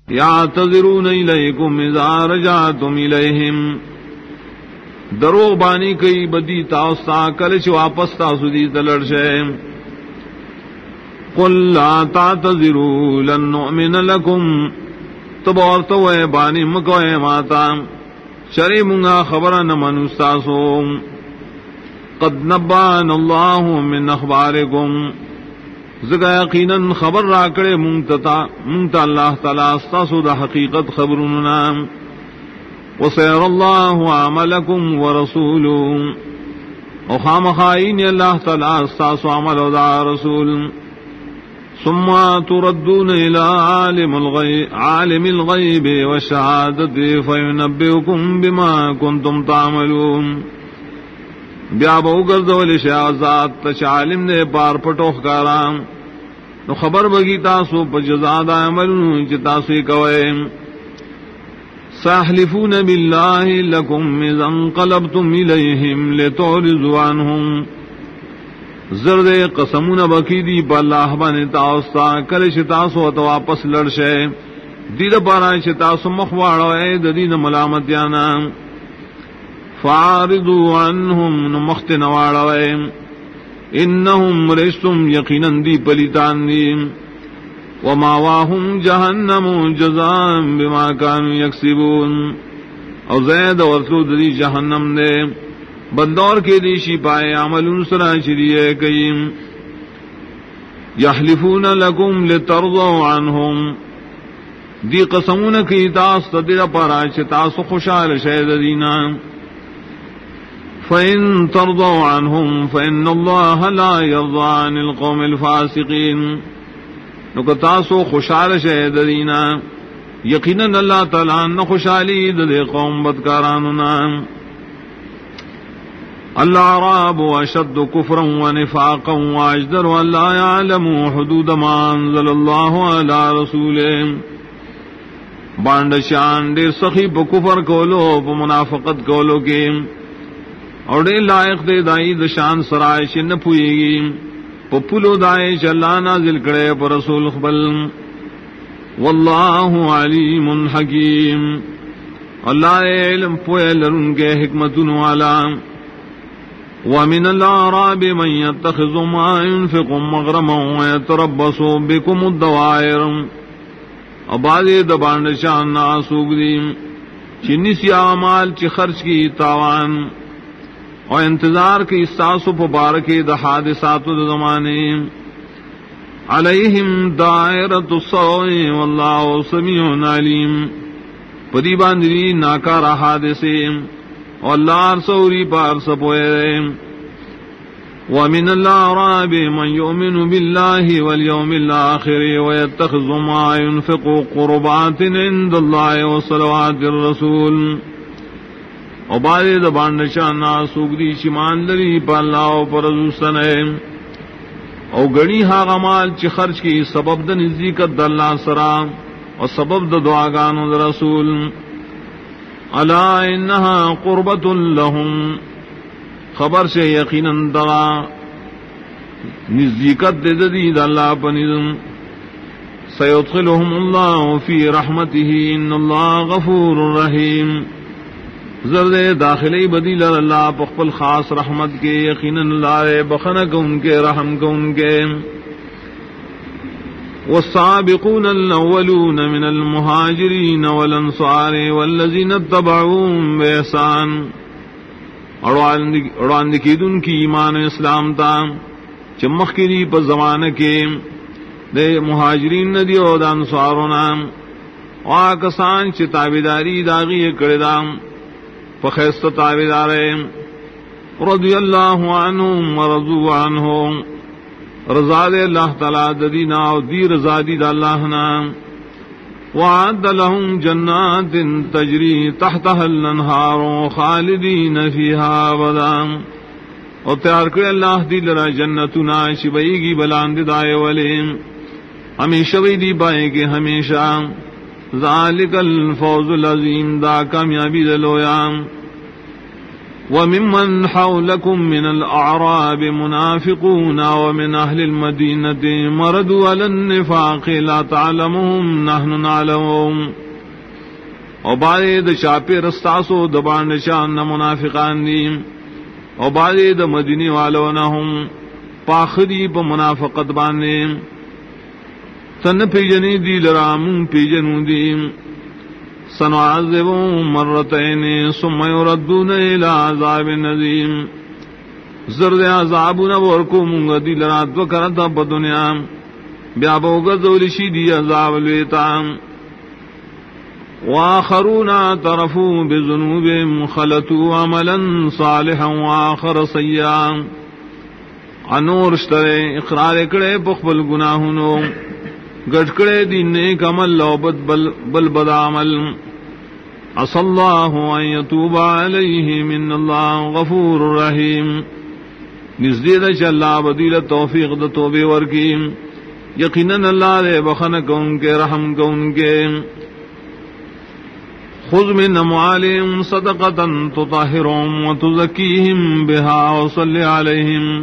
یعتذرون الیکم اذا رجعتم الیہم دروغ بانی کئی بدی تاستا کلچ واپس تاسو دی تلڑ شے قل لا تعتذروا لن نؤمن لکم تب اور تو بانی مکوئے ماتا شرع منگا خبر نمن استاسو قد نبان اللہ من اخبارکم زگا یقیناً خبر راکڑے منگتا اللہ تعالی استاسو دا حقیقت خبرنا وسیر اللہ عملکم ورسولو وخام خائین اللہ تعالی استاسو عمل و دا رسول ثم تردون الى عالم الغیب والشہادت فینبئکم بما کنتم تعملون بیا بہو گردولی شہازات تچ عالم نے پار پٹوخ کارام نو خبر بگی تاسو پا جزاد عملون چی تاسوی کوئے ساحلفون باللہ لکم اذا انقلبتم الیہم لتعرضوا عنہم زرد قسمون بکی دی پا اللہ بانی تاستا کلش تاسو تو واپس لڑشے دید پارا تاسو مخواڑو اید دین ملامتیانا فعارضوا عنہم نمخت نواڑوے انہم رجسم یقیناً دی پلیتان دی وماواہم جہنم جزاء بما کانوا یکسبون او زید ورسود دی جہنم دے بدور کے دی شپائے عمل انسرا شریعے کئیم یحلفون لکم لترضوا عنہم دی قسمون کی تاس تدیر پارا تاس خوشحال شہد دینا فَإِن تَرْضَوْا عَنْهُمْ فَإِنَّ اللَّهَ لَا يَرْضَىٰ عَنِ الْقَوْمِ الْفَاسِقِينَ نکتاسو خوشحال شہد دینا یقیناً اللہ تعالیٰ نخوشحالی دے قوم بدکاراننا الْأَعْرَابُ أَشَدُّ كُفْرًا وَنِفَاقًا وَأَجْدَرُ أَن لَّا يَعْلَمُوا حُدُودَ مَا أَنزَلَ اللَّهُ عَلَىٰ رَسُولِهِ بانڈشان دیر سخی پا کفر کولو پا منافقت کولو کے اور دے لائق دے دائی دشان سرائش نہ پوئے گی پپلو دائش اللہ نازل کرے پر رسول خبل واللہ علیم حکیم اللہ علم پوئے لرن کے حکمتن والا ومن الاعراب من يتخذ ما ينفق مغرما ويتربص بكم الدوائر ابادی دبان شان ناسوگ دی چنی سیا مال چی خرچ کی تاوان اور انتظار کی استاسو پبارکی دا حادثات دا زمانے علیہم دائرۃ السوء واللہ سمیع علیم پدی باندری ناکارا حادثے اور اللہ سوری پار سپوئے ومن الاعراب من يؤمن بالله واليوم الآخر ويتخذ ما ينفق قربات عند الله وصلوات الرسول او بارے دبان نشانا سوگدی شمان لری پا اللہ و پر رسولے او گڑی ہا غمال چی خرچ کی سبب دا نزدیکت دا اللہ سرا اور سبب دا دعاگانو دا رسول الا انہا قربت لہم خبر سے یقینا دا نزدیکت دا دی دا اللہ پا نظم سیدخلهم اللہ فی رحمته ان اللہ غفور رحیم زرد داخلی بدیل اللہ پخپل خاص رحمت کے یقیناً اللہ بخنک ان کے رحم کو ان کے والسابقون الاولون من المہاجرین والانصار والذین اتبعوهم بإحسان اڑان دکید ان کی ایمان اسلام تا چمخ کی دی پر زمانہ کے دے مہاجرین ندی اور دا انصارنا وآکسان چی تابداری داغی کردام فخیست تابدارے رضی اللہ عنہم ورضوا عنہم رضا دے اللہ تعالیٰ دینا و دی رضا دی دا اللہ نا وعد لهم جنات تجری تحتها الانہار خالدین فیہا ابدا اور تیار کرے اللہ دی لرا جنتنا شبئی گی بلاند دائے ولیم ہمیشہ بھی دی بائے کہ ہمیشہ ذالک الفوز العظیم دا کامیابی دلویا وممن حولكم من الأعراب منافقون ومن أهل المدينة مردوا على النفاق لا تعلمهم نحن نعلمهم اور بعض شاپی رستاسو دبان شان منافقان دیم اور بعض مدینی والو نہم پاخری پ منافقت باندیم تن پیجنی دی لرام پیجنو دیم سنعذبهم مرتين ثم يردون الى عذاب عظيم زرد عذابنا ورکو منگا دی لرات وکرتا پا دنیا بیا بوگذول شیدی عذاب لیتا وآخرون اعترفوا بذنوبهم خلطوا عملا صالحا وآخر سیئا انور اشترے اقرار کڑے پخبل گناہنو گٹکڑے دین نیک عمل لو بل بد عمل عسى الله ان يتوب عليهم ان الله غفور رحيم نزدید چ اللہ بدیل توفیق د توبے ورکیم یقینا اللہ دے بخن کون کے رحم کون کے خذ من اموالهم صدقة تطهرهم وتزكيهم بها وصل عليهم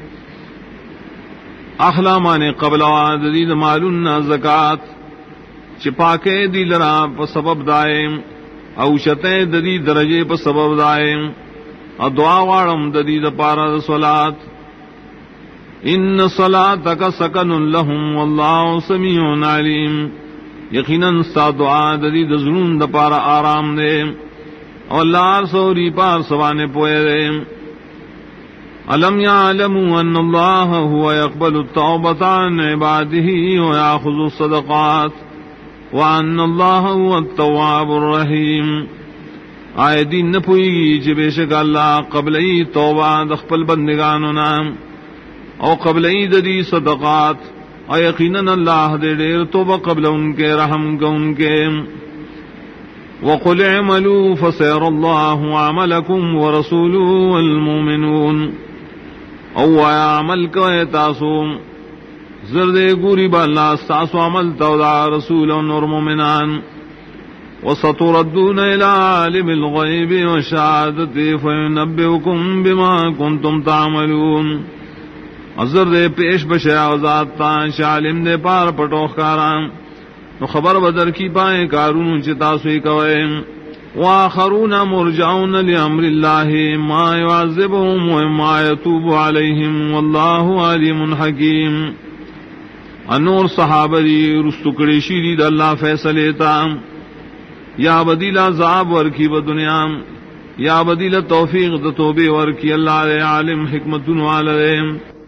اخلامان قبل عدد مالنا زکات چپاکے دی لرا په سبب دائم او شتے ددی درجے په سبب دائم او دعا واړم ددی د پارا صلات ان صلاتک سکن لهم والله سمیع علیم یقینا ستا دعا ددی د زړون د پارا آرام دے او اللہ سوری پار سوانے پوئے دے الم يعلموا ان الله هو يقبل التوبة عن عباده ويأخذ الصدقات وان الله هو التواب الرحيم آئے دین نہ پوئی کہ بے شک اللہ قبلئی توبہ دخپل بندگانو نام او قبلئی ددی صدقات او یقیناً اللہ دے دیر توبہ قبل ان کے رحم کا ان کے وقل اعملوا فسيرى الله عملكم ورسوله والمؤمنون او عمل کو تاسو زرد گوری با اللہ استاسو عمل تودا رسول اور مومنان وستردون الى عالم الغیب والشہادت فینبئکم بما کنتم تعملون زرد پیش بشیا وزاد تان شعلم دے پار پٹوخکاران نو خبر بدر کی پائیں کارون چتاسوی کوئیں وآخرون مرجعون لأمر الله ما يعذبهم وما يتوب عليهم والله عليم حكيم انور صحابہ دی رستکڑی شیدید اللہ فیصلے تا یا بدیل عذاب ورکی بدنیا یا بدیل توفیق د توبے ورکی اللہ دے عالم حکمت والے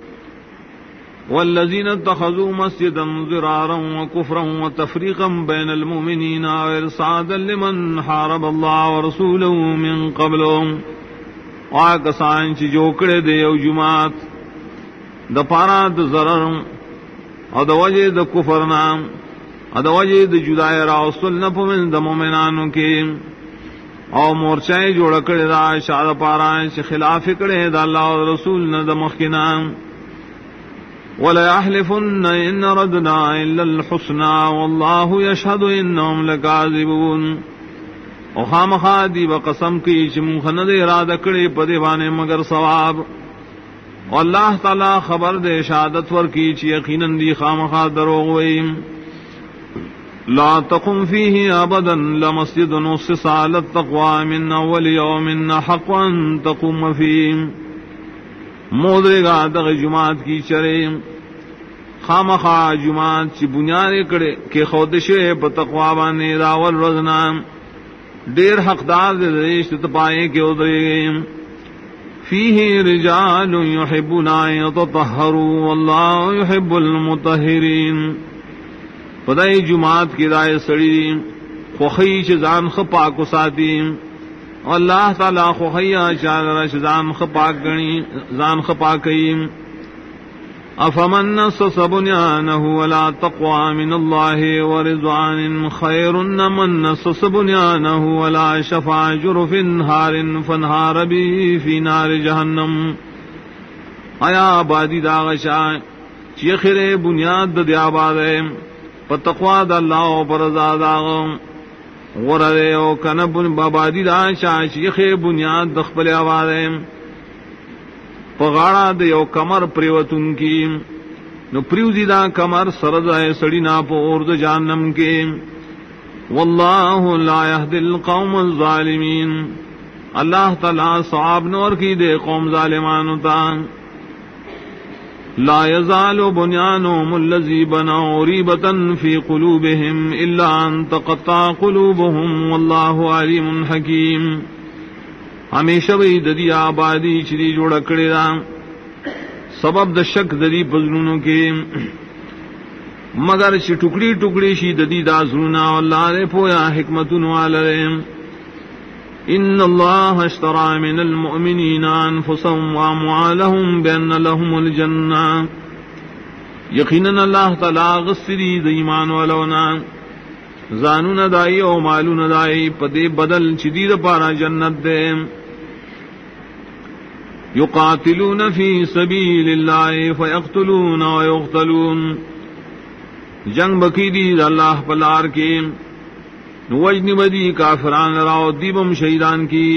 والذین اتخذوا مسجدا ضرارا وكفرا وتفریقا بین المؤمنین وارصادا لمن حارب اللہ ورسوله من قبل آکسان چی جوکڑے دے او جماعت دا پارا دا ضرر او دا وجہ دا کفر نام او دا وجہ دا جدائی راوصل نپمن دا مومنانو کے او مورچائیں جوڑا کڑے دا شاد پارا چی خلاف کڑے دا اللہ و رسول نا دا مخینام وَلَا يَحْلِفُنَّ إِنَّ رَدْنَا إِلَّا الْحُسْنَى وَاللَّهُ يَشْهَدُ إِنَّهُمْ لَكَاذِبُونَ او خامخا دی بقسم کی چمخن دے ارادہ کڑے پدے بانے مگر ثواب اور اللہ تعالی خبر دے شہادت ور کی چی یقیناً دی خامخا دروغ ویم لا تقم فيه ابدا لمسجد نصص على التقوى من اول يوم حق ان تقوم فيه مودرے گا دغ جماعت کی چرے خامخا جماعت چی بنیاد کڑے کے خودشے پ تقوا بانے راول رزنا دیر حقدار دے ریش تپائے کے ادرے گئے فیہ رجال یحبون ان یتطہروا واللہ یحب المطہرین پدائی جماعت کی رائے سڑی خوخیش زان خپاک ساتی اللہ تعالی خوخیا چال زان خپاک گنی زان خپاکیم افمن نصص بنیانه ولا تقوى من الله ورضوان خير من نصص بنیانه ولا شفع جرف هار فانهار به في نار جهنم آیا آبادی داغشا چیخر بنیاد دی آباد ہے پر تقوی دا اللہ و پر رضا داغم غرر او کنب بابادی دا شاشیخ بنیاد دخپل آوارم پغاڑا دیو کمر پریوتن کی نو پریوزی دا کمر سرد سڑی نا پا اورد جانم کے واللہ لا یهدی القوم الظالمین اللہ تعالی صعاب نور کی دے قوم ظالمانو تا لا یزال بنیانهم الذی بنوا ریبتا فی قلوبهم الا ان تقطع قلوبهم واللہ علیم حکیم ہمیشہ وہی ددی آبادی چری جوڑ کڑے دا سبب د شک ددی پزرونوں کے مگر چ ٹکڑی ٹکڑی شی ددی دا زرونا اللہ نے پویا حکمتن والے ان اللہ اشترى من المؤمنین انفسهم واموالهم بان لهم الجنہ یقینا اللہ تعالی غسری د ایمان والونا زانون دائی او مالون دائی پدے بدل چدید پارا جنت دے یقاتلون فی سبیل اللہ فیقتلون ویقتلون جنگ بکی دید اللہ پلار کی وجن بدی کافران راو دیبم شہیدان کی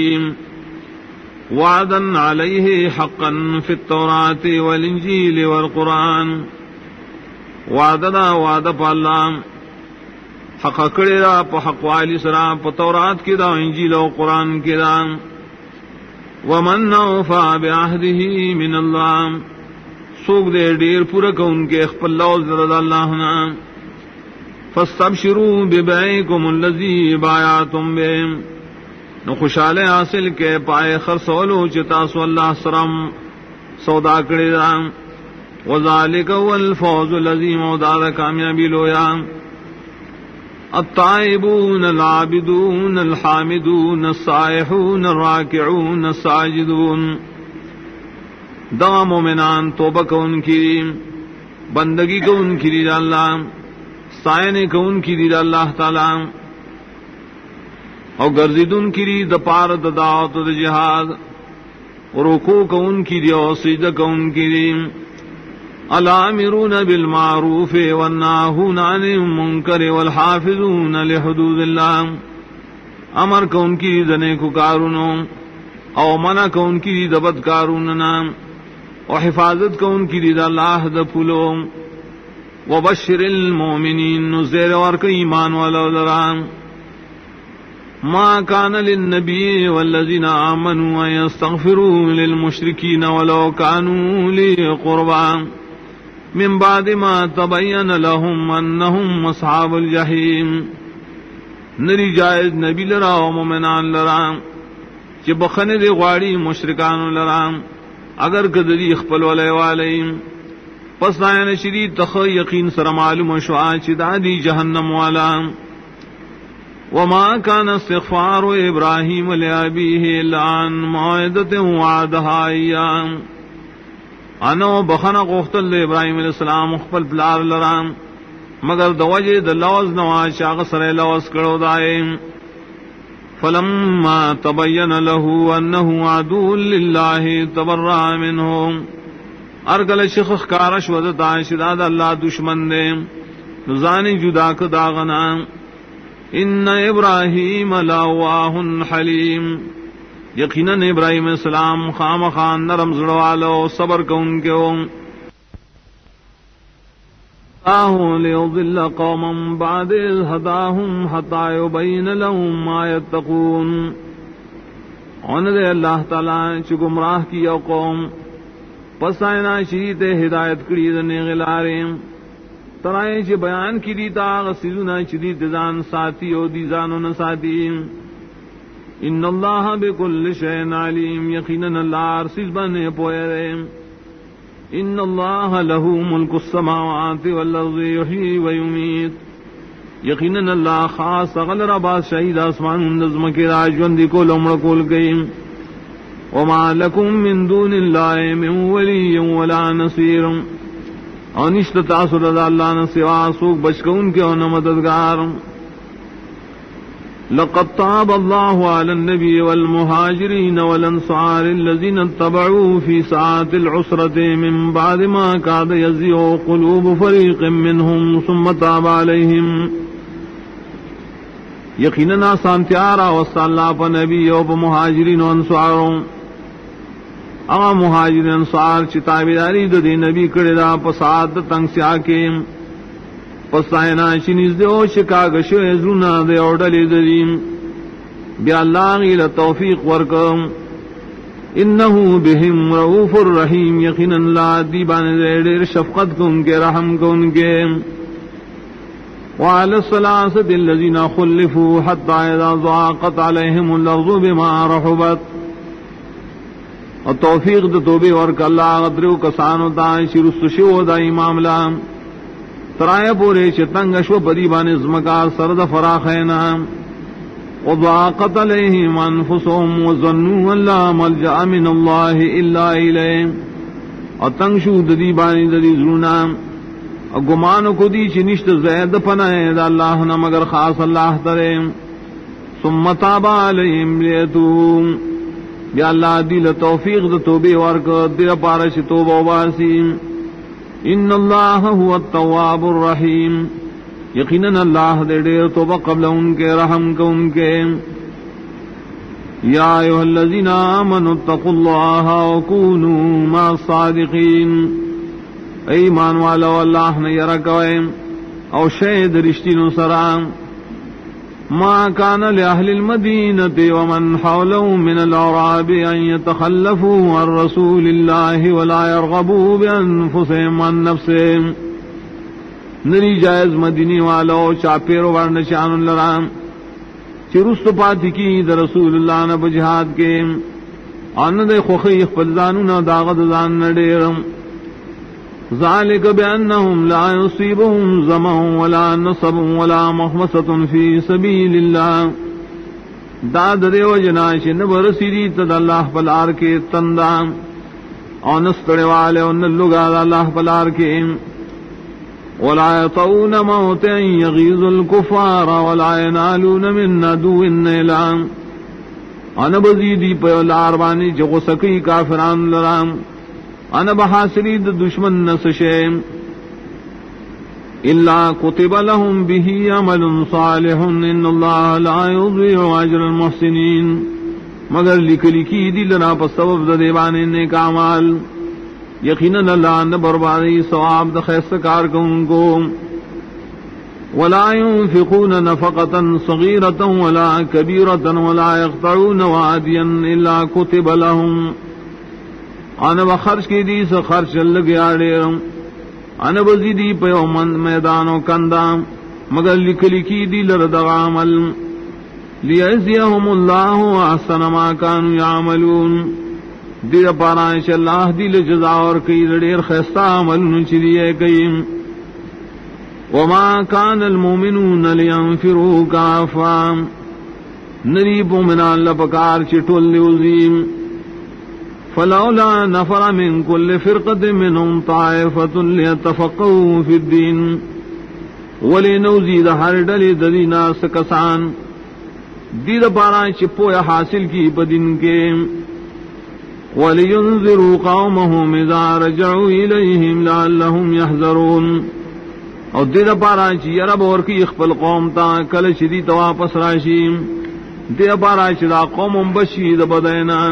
وعدن علیہ حقا فی التوراۃ والانجیل والقرآن وعدنا وعد پا اللہ حق کڑے دا پا حق والی سرا پا تورات کی دا انجیل و قرآن کی دا ومن اوفا بعہدہ من اللہ سوک دے دیر پورا کون کے اخپل لوز رضا اللہ نا فاستبشروا ببیعکم الذی بایعتم بہ نو خوشالے حاصل کے پائے خرسولو چتاسو اللہ سرم سودا کڑے دا وذالک والفوز العظیم ودار کامیابی لویا الطائبون العابدون الحامدون السائحون الراکعون الساجدون دا مومنان توبہ کو ان کی بندگی کو ان کی دید اللہ سائنے کو ان کی دید اللہ تعالی اور گرزید ان کی دید پار دعوت و جہاد رکوع کو ان کی دید اور سجدہ کو ان کی دید الامرون بالمعروف والناہون عن المنکر والحافظون لحدود اللہ امر کو ان کی دنے کو کارونوں او منع کو ان کی دبد کاروننا و حفاظت کو ان کی دید اللہ دپلو وبشر المؤمنین نزیر ورک ایمان والا لرام ما کان للنبی والذین آمنوا یستغفروا للمشرکین ولو کانوا لی قربا من بعد ما تبین لهم انہم اصحاب الجحیم نری جائز نبی لرا و مومنان لرام چی بخن دے غاڑی مشرکان لرام اگر کدری اخپل والے والیم پس آئین شدید تخ یقین سر معلوم شعا چی دادی جہنم والا وما کان استغفار ابراہیم لابیہ لعن موعدت وعدها ایام انو بخنا قختل دے ابراہیم علیہ السلام اخپل پلار لرام مگر دوجہ دلوز نواز شاق سر لوز کرو دائیم فلما تبین له انه عدو للہ تبرأ منہ ارگل شخص کارش ودتا شداد اللہ دشمن دے نزانی جدا کداغنا ان ابراہیم لأواہ حلیم یقیناً ابراہیم السلام خام خان نرم زڑوالو صبر کو ان کے ليضل قوما بعد إذ هداهم حتى يبين لهم ما يتقون ان دے اللہ تعالی چ گمراہ کیا قوم پس آئنا شریط ہدایت کری دنے غلاریم ترائیں چ بیان کی دیتا غسیزنا چدی دزان ساتھی او دیزانو نساتیم ان اللہ بكل شيء علیم یقینا اللہ ارسز بنے پوئے ان اللہ له ملک السماوات والارض یحیی ویمیت یقینا اللہ خاص غل ربا شہید آسمان نظم کے راجوندی کو لمڑ کول گئی وما لکم من دون اللہ من ولی ولا نصیر انشت تاثر اللہ نہ سوا سوک بچکون کے اور مددگار لقد تاب الله على النبي والمهاجرين والانصار الذين اتبعوه في ساعة العسرة من بعد ما كاد يزيغ قلوب فريق منهم ثم تاب عليهم یقیناً سانتیارا وصا اللہ پا نبی و پا مہاجرین و انصاروں اما مہاجرین انصار چی تابداری دا دی نبی کردہ پساد تنگ سیا کے پسائنا چنیز دے او شکاگشو ازرونا دے اوڈلی دریم بیا اللہ غیل توفیق ورکم انہو بہم رؤوف الرحیم یقین اللہ دیبان دیر شفقت کو ان کے رحم کو ان کے وعلى الثلاثة الذين خلفوا حتى إذا ضاقت عليهم الأرض بما رحبت اور توفیق دا توبے ورک اللہ غدریو کسانو تا شرست شو دا امام لام ترائے پورے چتنگ شو پریبان ازمکا سرد فراخینا وضاقت علیہم انفسهم وظنوا ان لا ملجأ من اللہ الا الیہ اور تنگ شو ددی بانی ددی ظلونا اور گمانو کو دی چنشت زید پناہ دا اللہ نہ مگر خاص اللہ ترے ثم تاب علیہم لیتوم یا اللہ دل توفیق دا توبے ورک دل پارش توبہ واسی ان اللہ هو التواب الرحیم یقیناً اللہ دے دیر توبہ قبل ان کے رحم کو ان کے یا ایھا الذین آمنوا اتقوا اللہ وکونوا مع الصادقین ایمان والا اللہ نے یرکوئے او شہد رشتین سرام ما كان لأهل المدينة ومن حولهم من الأعراب أن يتخلفوا عن رسول الله ولا يرغبوا بأنفسهم عن نفسهم نری جائز مدینی والو چاپیرو ورنشان لرام چرست پاتی کی در رسول اللہ نب جہاد کے آن دے خوخی اخفلزانونا داغد زان نڈیرم ذالک بأنهم لا يصيبهم ظمأ ولا نصب ولا مخمصة في سبيل الله داد دیو جناش نبر سیری تد اللہ پلار کے تندام آنستڑے والے ان لگا اللہ پلار کے ولا يطعون موتا يغيظ الكفار ولا ينالون من عدو نيلا انا بزیدی پلار بانی جو سکی کافران لرام انا بحاصلی دشمن نسشیم الا کتب لهم به عمل صالح ان اللہ لا یضيع اجر المحسنین مگر لکھی دی لنا پر سبب دیوان نیک اعمال یقیناً اللہ نہ بربادی ثواب دخیست کار کن کو ولا ينفقون نفقة صغيرة ولا كبيرة ولا يقطعون واديا الا كتب لهم انا بخرج کی دی سے خرچ لگیا ڈیرم انا بزیدی پیو من میدانو کندا مگر لکھی دی لرد عمل لیجزیہم اللہ احسن ما كانوا يعملون دیر پارانش اللہ دل جزا اور کئی لڑیر خیستہ عمل چلیے کئی وما كان المؤمنون لينفروا كافا نریب مومنان لپکار چٹول لیوزیم فلولا نفر من كل فرقة منهم طائفة ليتفقهوا في الدين ولنوزید ہر ڈلی ددینا سکسان دید پارا چپویا حاصل کی بدن کے ولينذروا قومهم اذا رجعوا اليهم لعلهم يحذرون اور دید پارا چی عرب اور کی اخبل قوم تا کل شدی واپس راشیم دید پارا چدا قوم بشید بدینا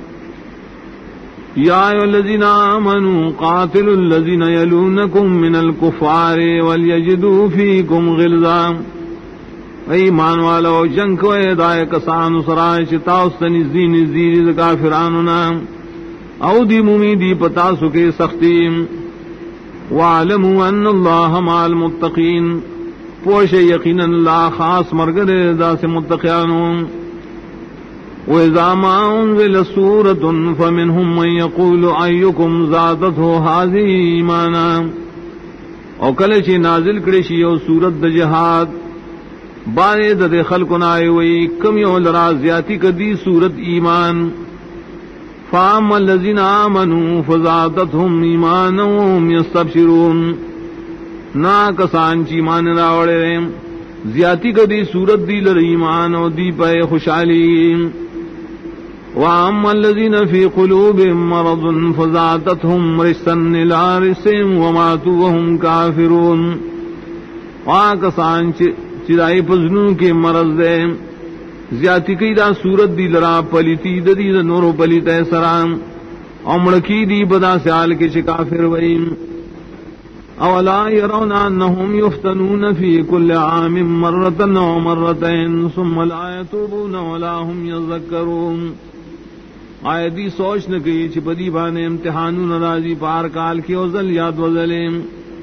یا ایھا الذین آمنوا قاتلوا الذین یلونکم من الکفار ولیجدوا فیکم غلظا ایمان والو جنگ کو دائے کسان سرائے چتاؤستنی زین کافراننا او دی ممیدی پتا سکے سختیم وعلموا ان اللہ مع المتقین پوش یقینا اللہ خاص مرگر دا سے متقیانوں وَإِذَا مَا أُنزِلَ سُورَةٌ فَمِنْهُمْ مَنْ يَقُولُ أَيُّكُمْ زَادَتْهُ هَذِهِ إِيمَانًا او کلچی نازل کرشی او سورت د جہاد بارے د خلق نائے وئی کم یو لرا زیاتی کدی سورت ایمان فَأَمَّا الَّذِينَ آمَنُوا فَزَادَتْهُمْ إِيمَانًا وَهُمْ يَسْتَبْشِرُونَ نا کسان چی ایمان راوڑے زیاتی کدی سورت دی لر ایمان او دی پے خوشحالی وَأَمَّا الَّذِينَ فِي قُلُوبِهِم مَّرَضٌ فَزَادَتْهُمْ رِجْسًا إِلَىٰ رِجْسِهِمْ وَمَاتُوا وَهُمْ كَافِرُونَ کسان چدائی پزنوں کے مرض دے زیادتی کی دا صورت دی لرا پلیتی دی دا نورو پلیت سرام امڑکی دی بدا سیال کے شکافر ویم اولا يرون انهم يفتنون في كل عام مرة او مرتين ثم لا يتوبون ولا هم يذكرون آیتی سوچ نہ کی چپدی بانے امتحانوں ناراضی پار کال کی اوزل یاد وزلیم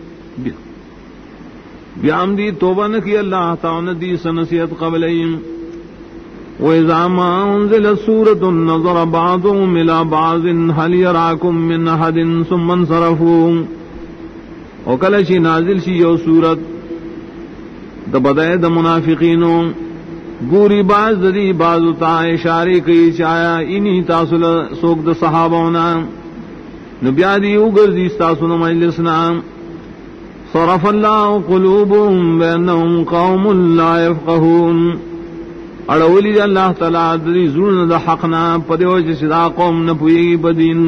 بیام دی توبہ نہ کی اللہ تعالی دی سنسیت قبلیم وَإِذَا مَا أُنزِلَتْ سُورَةٌ نَظَرَ بَعْضُهُمْ إِلَى بَعْضٍ هَلْ يَرَاكُم مِّنْ أَحَدٍ ثُمَّ انصَرَفُوا او کلچی نازل شی یو صورت دا بدائے دا منافقینوں گوری باز دی بازو تا اشارے کی چایا انہی تاصل سوک دا صحابونا نبیادی اوگر دی ستاسونا مجلسنا صرف اللہ قلوبهم بینہم قوم لا يفقہون اڑولی دا اللہ تعالی دی زرن دا حقنا پدیوچ صدا قوم نپوئی بدین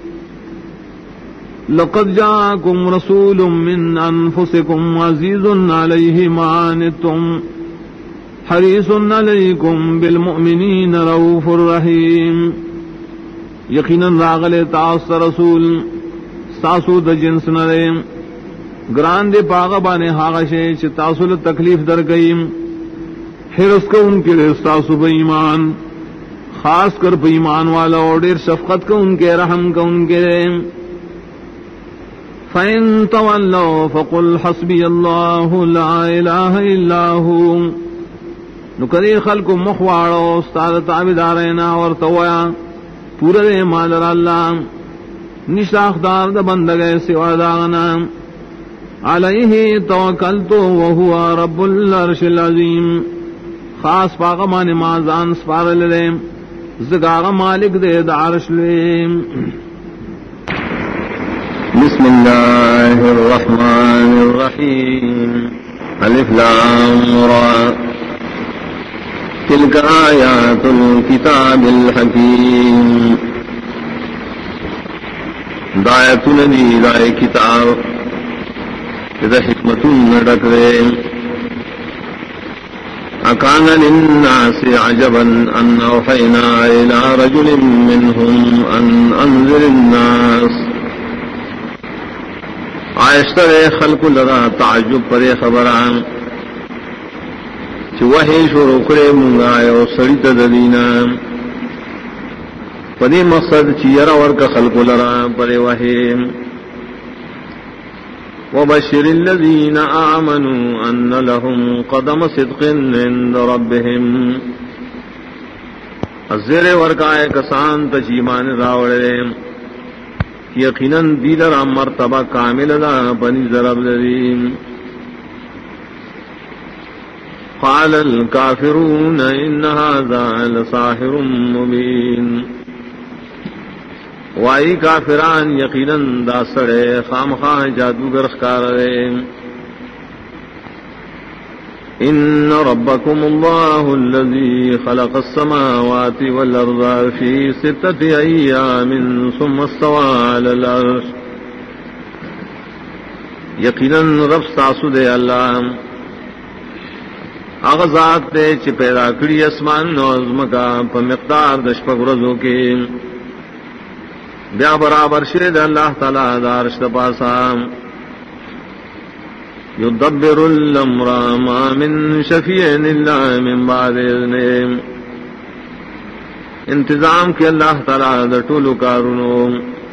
لقد جاءكم رسول من أنفسكم عزيز عليه ما عنتم حريص عليكم بالمؤمنين رؤوف رحيم یقینا راغل تاس رسول ساسو د جنس نرے گران دے پاغ بانے ہاغشے چ تاسل تکلیف در گئیم حرص کو ان کے ساسو بے ایمان خاص کر بے ایمان والا اور دیر شفقت کو ان کے رحم کو ان کے فَإِن تَوَلَّوْا فَقُلْ حَسْبِيَ اللَّهُ لَا إِلَٰهَ إِلَّا هُوَ نکری خلق مخواڑو استاد تابدارینا اور تویا پورے مال اللہ نشاخدار دا بندگے سوا داغنا علیہ توکلتو وہو رب العرش العظیم خاص پاغمان مازان سپار لے زگاغ مالک دے دا عرش لے بسم اللہ الرحمن الرحیم الف لام را تلک آیات الکتاب الحکیم دایتن دی دائے کتاب اذا حکمتن ڈک دے اکان للناس عجبا ان اوحینا الى رجل منهم ان انذر الناس آئشتر خلق لرا تعجب پر خبران چو وحی شروع کرے منگائے و سڑیت ددینا پدی مقصد چیر ورک خلق لرا پر وحی وبشر الذین آمنوا ان لهم قدم صدق عند ربهم الزیر ورکائے کسان تجیمان راوڑے یقیناً دیلر مرتبہ کامل دا بنی ضرب دیم قال الكافرون ان هذا لساحر مبین وائی کافران یقیناً دا سڑے خامخواہ جادوگر خکارے ان ربکم اللہ الذی خلق السماوات والارض فی 6 ایام ثم استوى علی العرش یقیناً رب ساسو دے اللہ اغذات دے چی پیدا کری اسمان نوزم کا پا مقدار دشپک رزو کے بیا برابر شرد اللہ تعالی دارش دپاسا يدبر الامر ما من شفیع الا من بعد اذنه انتظام کے اللہ تعالی در طول کارونو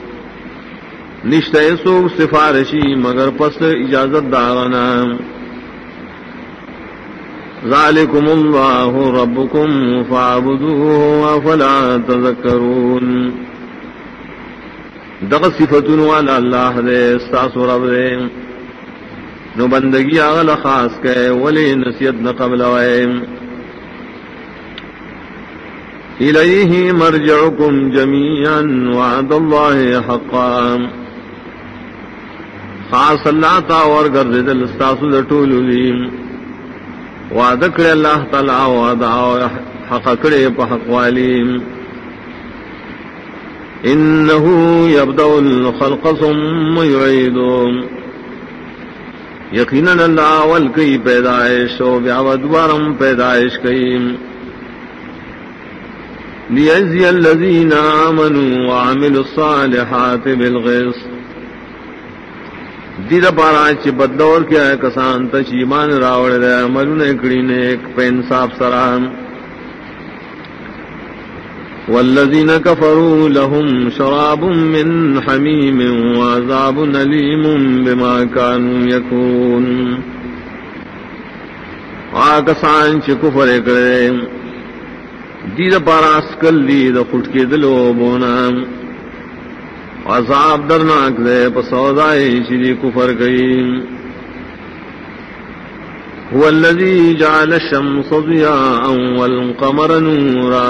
نشتے سوگ سفارشی مگر پس اجازت داغنا ذالکم اللہ ربکم فاعبدوه فلا تذکرون دغ صفتن والا اللہ دے استاس رب دے نو بندگی آغل خاص کے ولی نصیت نقبل وائم الیہ مرجعکم جمیعا وعد اللہ حقا خاص اللہ تاور گرد دل استاسو دٹول لیم وعد کرے اللہ تعالی وعد حق کرے پا حق والیم انہو یبدأ الخلق ثم یعیدو یقیناً اللہ اول کئی پیدائش و بیاودوارم پیدائش کئی لیجزی الذین آمنوا وعملوا الصالحات بالقسط دید پارا چی بدور کیا ہے کسان تچ ایمان راوڑ دے عملون اکڑی نیک پہ انصاف سرام والذین کفروا لهم شراب من حمیم وعذاب علیم بما كانوا یکون آکسان چی کفر اکڑے دید پارا اسکل دید خٹکی دلو بونام عذاب درناک دے پسودائی چیزی کفر گئی هو الذی جعل الشمس ضیاء والقمر نورا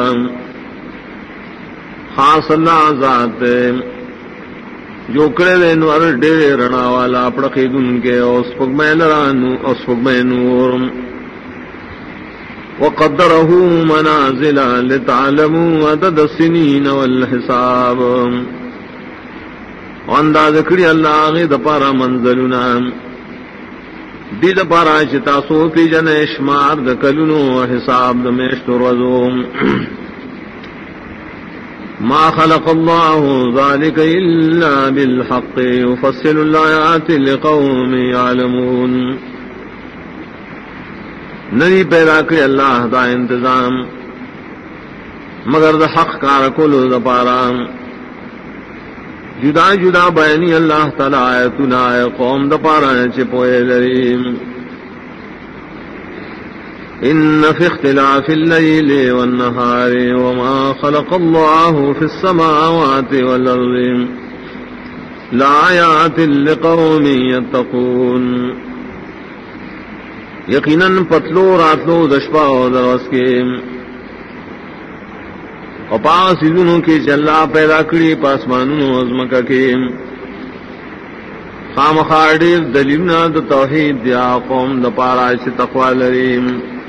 خاص اللہ ذات جو کرے دے نور ڈیرے رنا والا پڑقید ان کے اسفقمے نور وقدرہ منازل لتعلموا عدد السنین والحساب انداز کری اللہ غید پارا منزلنا دید پارا چتا سو پی جن اشمار دکلنو حساب دمیشت رضوم ما خلق اللہ ذالک الا بالحق یفصل الآیات لقوم یعلمون نہیں پیدا کری اللہ دا انتظام مگر دا حق کارکلو دا پارا جدا جدا بیانی اللہ تعالی آیتنا قوم دا پارا چپوئے لریم ان فی اختلاف اللیل والنہار وما خلق اللہ فی السماوات والارض لآیات لقوم یتقون یقیناً پتلو راتلو دشپا و دروس کے اور پاس ادنوں کی چلا پیدا کری پاسمانوں عظمکہ کے خام خاڑیر دلیلنا دا توحید دیا قوم دا پارا چھ تقوی لریم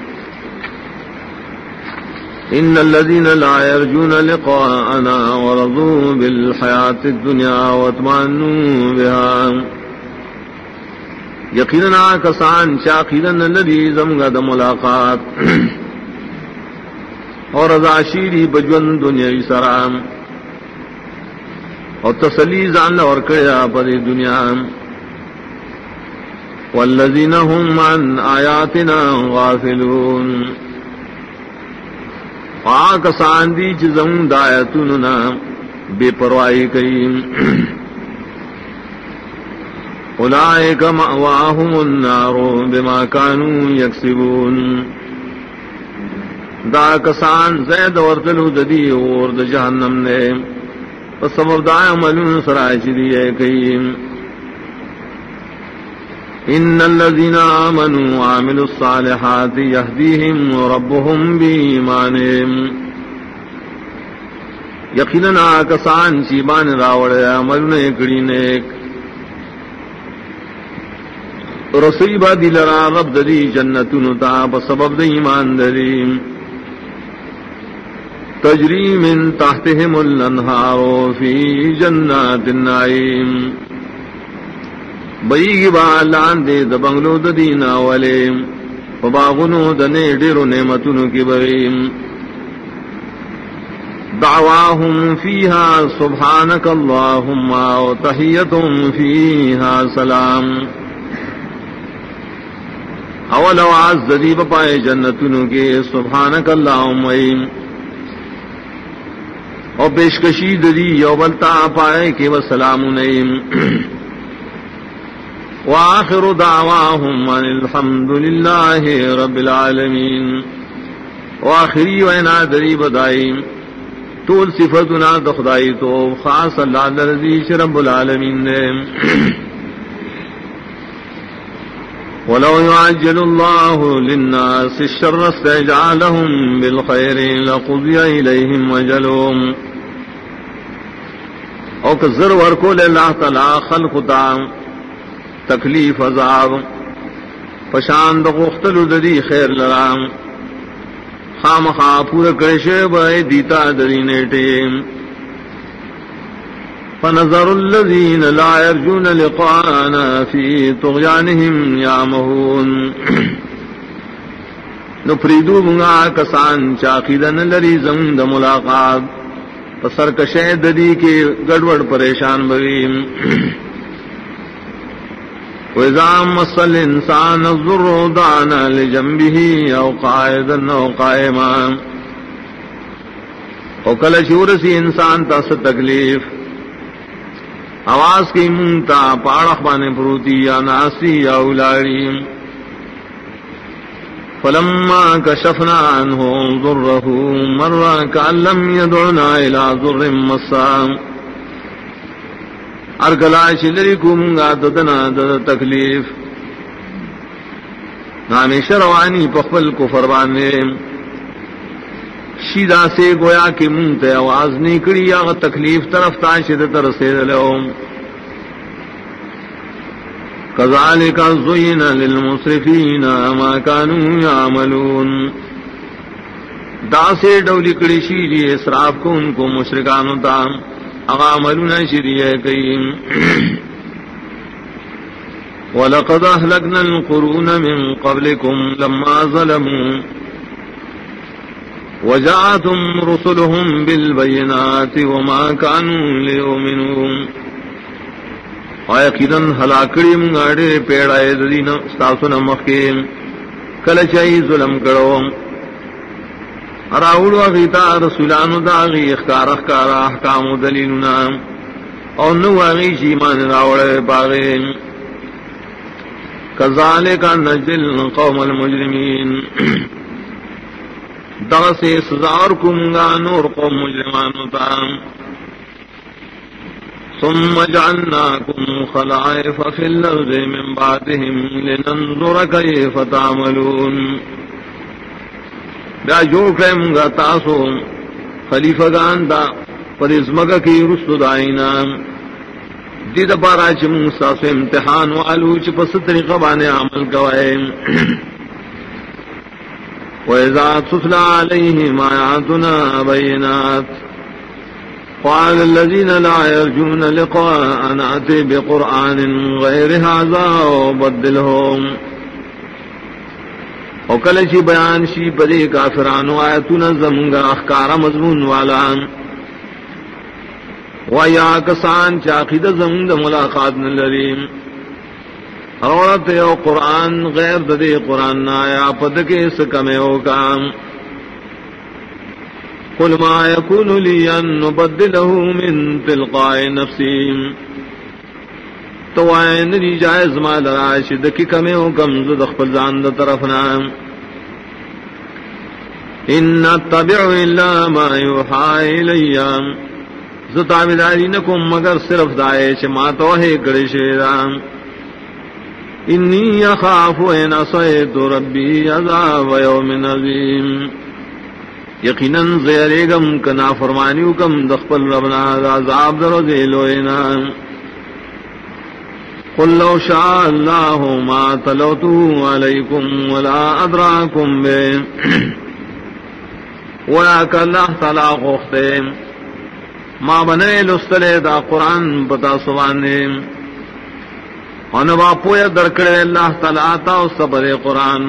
ان الذين لا يرجون لقاءنا ورضوا بالحياة الدنيا واطمأنوا بها یقیناً کسان چاقیدن ندی زمگا دا ملاقات اور رضا شیری بجون دنیاوی سرام اور تسلی زان اور کریا پری دنیا والذین هم عن آیاتنا غافلون کسان دی چزم دایتوننا بے پروائی کریم اولئک مأواہم النار بما كانوا یکسبون دا کسان زید ورتلو ددی اور دا جہنم نے سبب دا عملون سرائچ دیئے کئیم ان الذین آمنوا وعملوا الصالحات یہدیہم ربهم بایمانہم یقیناً کسان چیبان راوڑے عملون اکڑی نیک رسوی با دلرا رب ددی جنتون تا بسبب دا ایمان ددیم تجری من تحتهم الانہار فی جنات النعیم بیگی با لان دے دا بنگلو دا دینا ولیم فباغنو دنے ڈیرو نعمتنو کی بریم دعواہم فیہا سبحانک اللہم و تحیتم فیہا سلام اول آواز ددی بپائے جنتنو کے سبحانک اللہم اور پیشکشی ددی یوبلتا پائے کہ وسلام نعیم وآخر دعواہم ان الحمد للہ رب العالمین وآخری وینا دری بدائی طول صفتنا دخدائی تو خاص اللہ درزیش رب العالمین نے وَلَوْ يُعَجِّلُ اللَّهُ لِلنَّاسِ الشَّرَّ اسْتَعْجَالَهُمْ بِالْخَيْرِ لَقُضِيَ إِلَيْهِمْ أَجَلُهُمْ او کہ ذر ورکو لے اللہ تعالی خلق تا تکلیف عذاب پشان دغختل ددی خیر لرام خام خا پورا کرشے بائے دیتا دری نیٹے فنظر الذين لا يرجون لقاءنا في طغيانهم يعمهون نفریدو منگا کسان چاقیدن لری زمد ملاقات پسر کشے ددی کے گڑبڑ پریشان بویم وَإِذَا مَسَّ الْإِنسَانَ الضُّرُّ دَعَانَا لِجَنبِهِ أَوْ قَاعِدًا أَوْ قَائِمًا او کل چورسی انسان تا س تکلیف آواز کی منتا پاڑخ بانے پروتی یا ناسی یا اولاری فلما کشفنا عنه ضره مر كأن لم يدعنا الى ضر مسا ارگلا شلری کو منگا ددنا دد تکلیف ہمیشہ روانی پخبل کو فرمانے شیدا سے گویا کہ منت آواز نکڑی یا تکلیف طرف تا شدت رسید لو كذلك زين للمسرفين ما كانوا يعملون دا سے ڈولی کڑی شیری اسراف کو ان کو مشرکانوں تا عملنا شریع کئیم وَلَقَدْ أَهْلَكْنَا الْقُرُونَ مِنْ قَبْلِكُمْ لَمَّا ظَلَمُوا وَجَاءَتْهُمْ رُسُلُهُمْ بِالْبَيِّنَاتِ وَمَا كَانُوا لِيُؤْمِنُوا یقیناً ہلاکڑی منگاڑے پیڑائے دین ستاسن مخیم کلچائی ظلم کرو راؤڑ وغیتا رسولان داغی اخکار احکام و دلیلنا اور نو آغی شیمان راوڑے باغیم کذالک نجل قوم المجرمین دا سے سزار کمگا نور قوم مجرمانو تام ثم جعلناكم خلائف في الأرض من بعدهم لننظر كيف تعملون بیا جوڑ کرے منگا تاسو خلیفگان دا پر ازمگا کی رسل دائینا دید پارا چی منگ ساسو امتحان والو چی پس طریقہ بانے عمل کوئے وَإِذَا تُتْلَى عَلَيْهِمْ آيَاتُنَا بَيِّنَاتٍ قال الذين لا يرجون لقاءنا ائت بقرآن غير هذا وبدله او کله چې بیان شي پدې کافرانو آیاتونه زمونږه احکار مضمون والا ویا کسان چې عقیده زمونږ ملاقات نه لري اورت یو قرآن غیر د دې قرآن نه آیا پد کې څه کمه وکام قل ما يكون لي أن نبدله من تلقاء نفسي تو آئین دی جائز ما لراشد کی کمی حکم زد اخبر زاند طرفنا ان اتبع الا ما يوحى الي زتابداری نکم مگر صرف دائے چما توہے کڑی شیرام انی اخاف ان عصیت ربی عذاب یوم عظیم یقیناً زیریگم کنا فرمانیو کم دخپل ربنا عذاب درو لوئنا قل لو شاء اللہ ما تلوتو علیکم ولا ادراکم بے ویاک اللہ تعالیٰ خوختے ما بنے لستلے دا قرآن پتا سوانے ونبا پویا درکڑے اللہ تعالیٰ تا سبر قرآن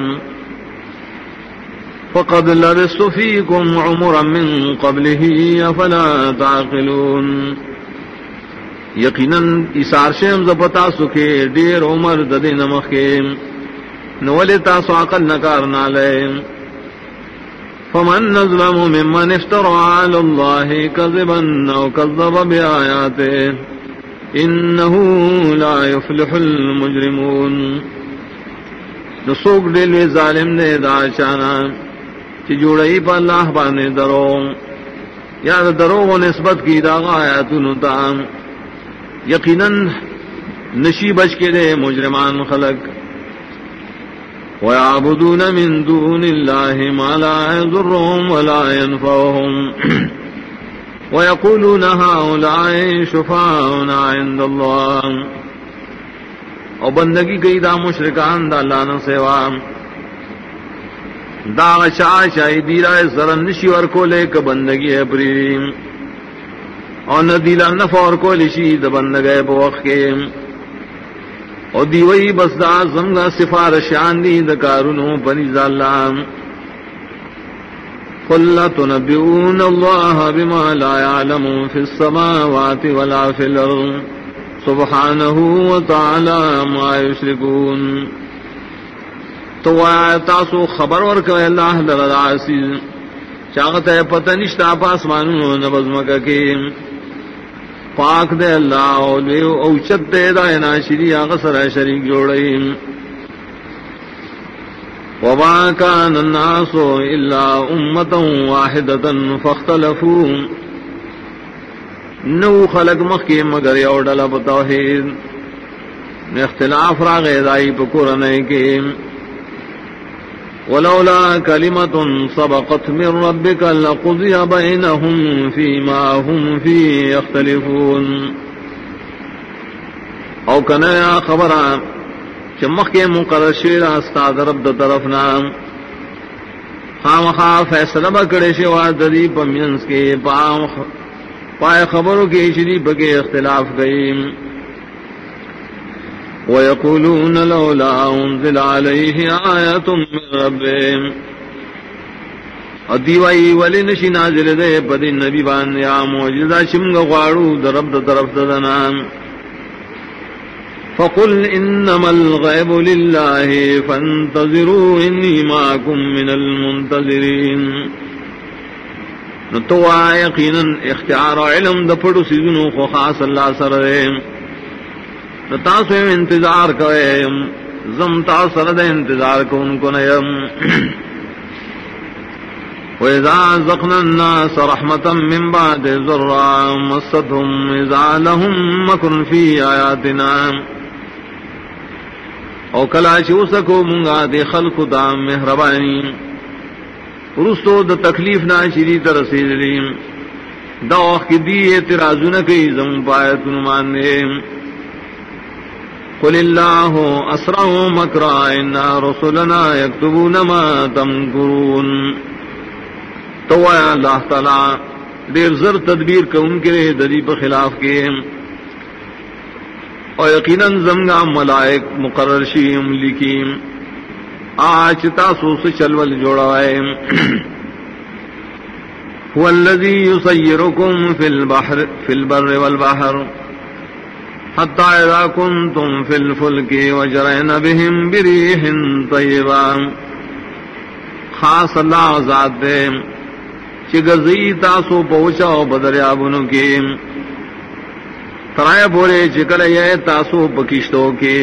فقد لبثت فيكم عمرا من قبله افلا تعقلون یقیناً اسار شیم زپتا سکے دیر عمر ددی نمخے نولی تاسو عقل نکار نالے فمن نظلم ممن افترى على الله كذبا او كذب بآياته انه لا يفلح المجرمون نسوک دلوی ظالم نے داشانا چی جوڑئی پا اللہ بانے درو یا دروغ و نسبت کی داغا آیاتونو تا یقیناً نشی بچ کے دے مجرمان خلق وَيَعْبُدُونَ مِن دُونِ اللَّهِ مَا لَا يَضُرُّهُمْ وَلَا يَنفَعُهُمْ وَيَقُولُونَ هَؤُلَاءِ شُفَعَاؤُنَا عِندَ اللَّهِ اور بندگی کئی دا مشرکان دا اللہ نہ سوا دا چاہ چاہی دیرا زرن نشی ور کو لے کے بندگی ہے پریم اور ندیلا نفع اور کو لشی دبند گئے بوخ کے اور دیوئی بسدا زمگا سفارشان دی دکارنو پنیز اللہ قل تنبئون اللہ بما لا يعلم في السماوات ولا في الارض سبحانه وتعالى ما يشركون تو تاسو خبر ورکو اللہ للعاسی چاہتا ہے پتہ نشتا پاسمانو نبزمکا کے پاک دے اللہ اوچت دے دائنا شری آغسر شریک جوڑیم وما كان الناس الا امتا واحدتا فاختلفوا نو خلق مخی مگر یوڑل بتوحید اختلاف راغ دائی پکورنے کے ولولا كلمة سبقت من ربك لقضي بينهم فيما هم فيه يختلفون او کنا خبرا چمخ کے مقرر شیر استاد رب طرفنا خامخا فیصلہ بکڑے شوا دری پمینس کے پائے خبروں کے شریف کے اختلاف گئی وَيَقُولُونَ لَوْلَا أُنزِلَ عَلَيْهِ آيَةٌ مِّن رَّبِّهِ ادیوائی ولی نشی نازل دے پدی نبی بان یا معجزہ شمگ غوارو در رب طرف ددنا فَقُلْ إِنَّمَا الْغَيْبُ لِلَّهِ فَانْتَظِرُوا إِنِّي مَعَكُمْ مِنَ الْمُنْتَظِرِينَ نتوہ یقیناً اختیار علم دپڑو سیزنو خو خاص اللہ سر دے تاسو انتظار کوئے زم تاثر دے انتظار کو ان کو نیم وَإِذَا زَقْنَا النَّاسَ رَحْمَةً مِّن بَعْدِ ضَرَّاءٍ مَّسَّتْهُمْ إِذَا لَهُم مَّكْرٌ فِي آيَاتِنَا او کلا چوسکو منگا دے خلق دا مہربانی رستو دا تکلیف نا شری ترسید لیم دا وقت کی دی اعتراضو نکی زم پایت نمانے قل اللہ اسرع مکرا ان رسولنا یکتبون ما تمکرون تو اللہ تعالی دیر زر تدبیر کو ان کے دری پر خلاف کے اور یقیناً زمگا ملائک مقرر شیم لکیم آج تاسو سے چلول جوڑائے هو الذی یسیرکم فی البر والبحر حتى إذا كنتم في الفلك وجرين بهم بريح طيبة خاص اللہ ذات دے چگزی تاسو پہنچاؤ بدریابنو کی ترائے بورے چکل یہ تاسو پکشتوں کی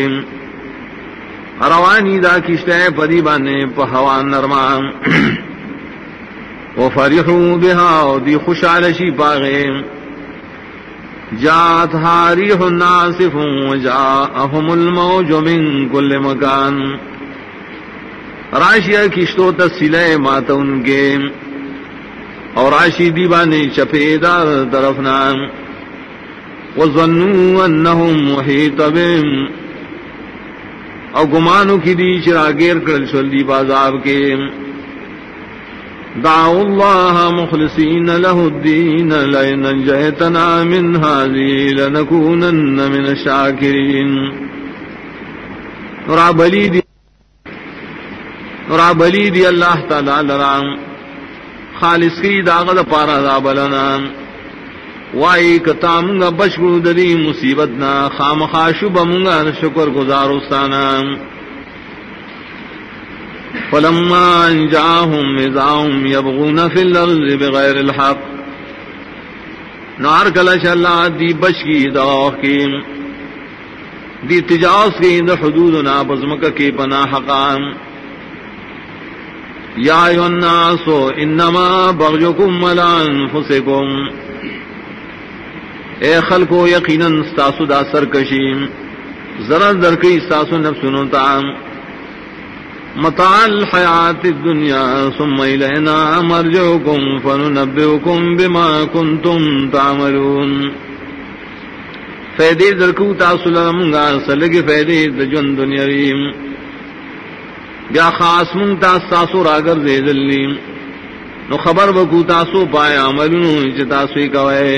روانی دا کشتے پدی بانے پہوان نرمان وفرحوا بها دی خوشالشی پاغے جات ريح ناصف وجاءهم الموج من كل مكان راشیا کشتوں تسلے مات ان کے اور راشی دیوانے چپے دار طرفنا وظنوا انهم محيط بهم او گمانو کی دی چراغیر کر چلی بازاب کے دعوا الله مخلصين له الدين لئن انجيتنا من هذه لنكونن من الشاكرين رابلی دی اللہ تعالی لرام خالص کی داغد پارا دابلنا وائی کتا منگا بشکو دری مصیبتنا خام خاشب منگا شکر گزارستانا فلما انجاهم اذا هم يبغون في الارض بغير الحق نار کلش اللہ دی بشکی داغ کی دی تجاوز کی دا حدودنا بزمک کی پناہ حقام یا ایھا الناس انما بغیکم علی انفسکم اے خلقو یقیناً استاسو دا سرکشیم ذرا درکی استاسو نفسنو تعام متاع الحیات الدنیا ثم الینا مرجعکم فننبئکم بما کنتم تعملون فیدی درکو تاسو لرمگا سلگی فیدی دجون دنیاویم بیا خاص منگ تاسو راگر دے دلیم نو خبر بکو تاسو پائے عملونو چی تاسوی کوئے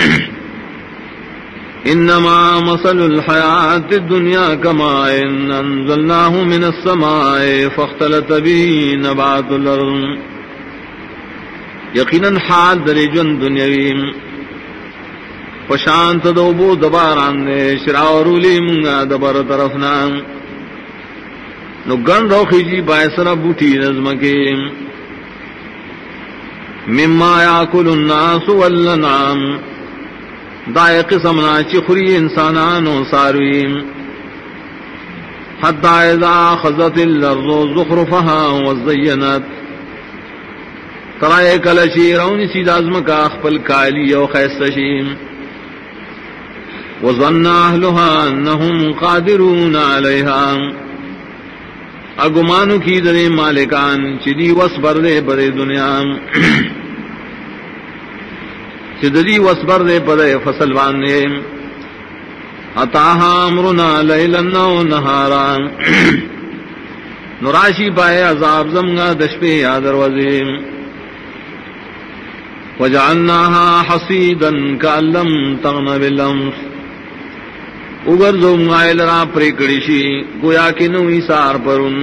انما مثل الحیات الدنیا کماء انزلناہ من السماء فاختلط به نبات الارض یقیناً حال در جن دنیاویم پشانت دوبو دباران دے شراورولی منگا دبر طرفنا نو گن روخی جی بائسر بوٹی نظمکی مما یاکل الناس والنعام دائے قسمنا چی خوری انسانان و سارویم حتی اذا خزت الارض زخرفها وزینت ترائے کلچی رونی سید ازمکا اخپل کالی و خیستشیم وظن اہلها انہم قادرون علیہا اگمانو کی دنے مالکان چدی وصبر دے پدے دنیا چدی وصبر دے پدے فصل باندے اتاہا امرنا لیلن و نہارا نراشی پائے عذاب زمگا دشپے یا دروازیم وجعلناها حصیدا کأن لم تغن بالامس اگر زوم غائل را پریکڑیشی گویا کہ نوی سار پرن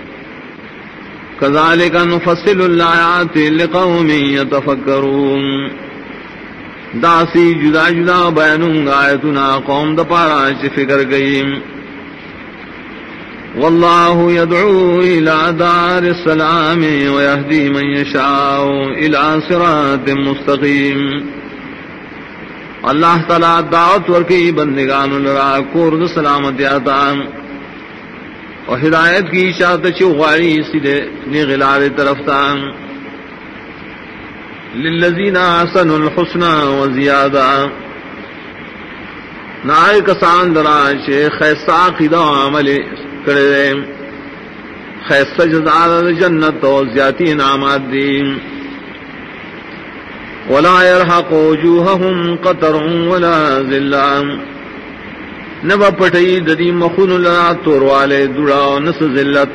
کذالک نفصل الآیات لقوم یتفکرون داسی جدا جدا بیانوں آیتنا قوم دپارا چی فکر گئیم واللہ یدعو الى دار السلام ویہدی من یشاء الى صراط مستقیم اللہ تعالیٰ دعوت ورکی بندگان لرا کورد سلامتی آتا اور ہدایت کی اشاعت چوغاری سیدھے نغلار طرف تا للذین احسنوا الحسنى وزیادہ نائے کسان درا چے خیسا عقیدہ عمل کرے خیسا جزا جنت و زیادتی انعامات دیم ولا يرحق وجوههم قطر ولا ذلام نبا پٹئی ددی مخون لا تور والے دڑا نس ذلت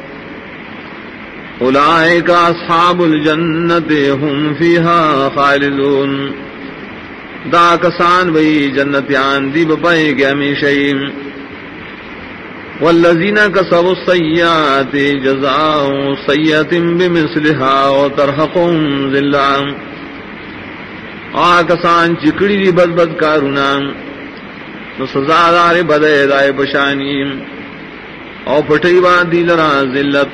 اولئک اصحاب الجنت هم فيها خالدون دا کسان وی جنتیان دی بپائے گے ہمیشہ والذین کسبوا السیئات جزاء سیئۃ بمثلها وترهقهم ذلام آکسان چکڑی دی بد بد کارونا نو سزا دار بدے دائے بشانی او پٹھئی باد دی لرا ذلت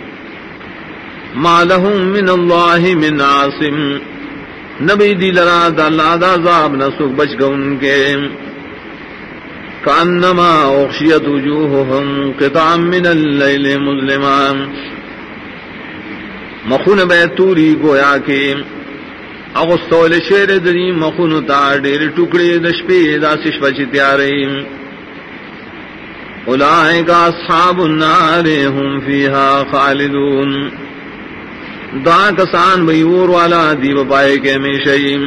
ما لهم من اللہ من عاصم نبی دی لرا داللہ دا عذاب نسوک بچ گون کے کانما اغشیت وجوہهم قطعا من اللیل مظلمان مخون بیتوری گویا کے اغسطول شیر دنی مخون تا دیر ٹکڑے دشپے دا سشپچ تیاریم اولئک اصحاب النار هم فیہا خالدون دا کسان بیور والا دیو پائے کے ہمیشہیم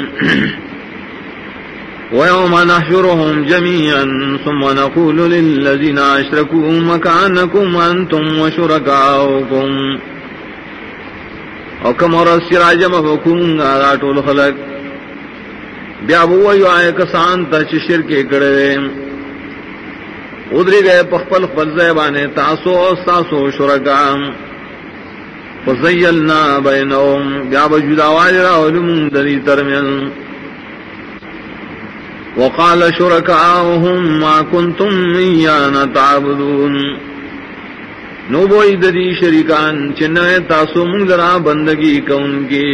وَيَوْمَ نَحْشُرُهُمْ جَمِيعًا ثُمَّ نَقُولُ لِلَّذِينَ أَشْرَكُوا مَكَانَكُمْ أَنْتُمْ وَشُرَكَاؤُكُمْ اور کم اور سراج مفکون راٹو الخلق بیا بوئی آئے کسان تچ شرکے کڑے ادری گئے پخپل خپل زیبانے تاسو استاسو شرکام فزیلنا بینہم بیا بجدا واجرا علم دری ترمین وقال شرکاؤہم ما کنتم ایانا تعبدون نو بوئی ددی شریکان چنائے تاسو منگرا بندگی کون کی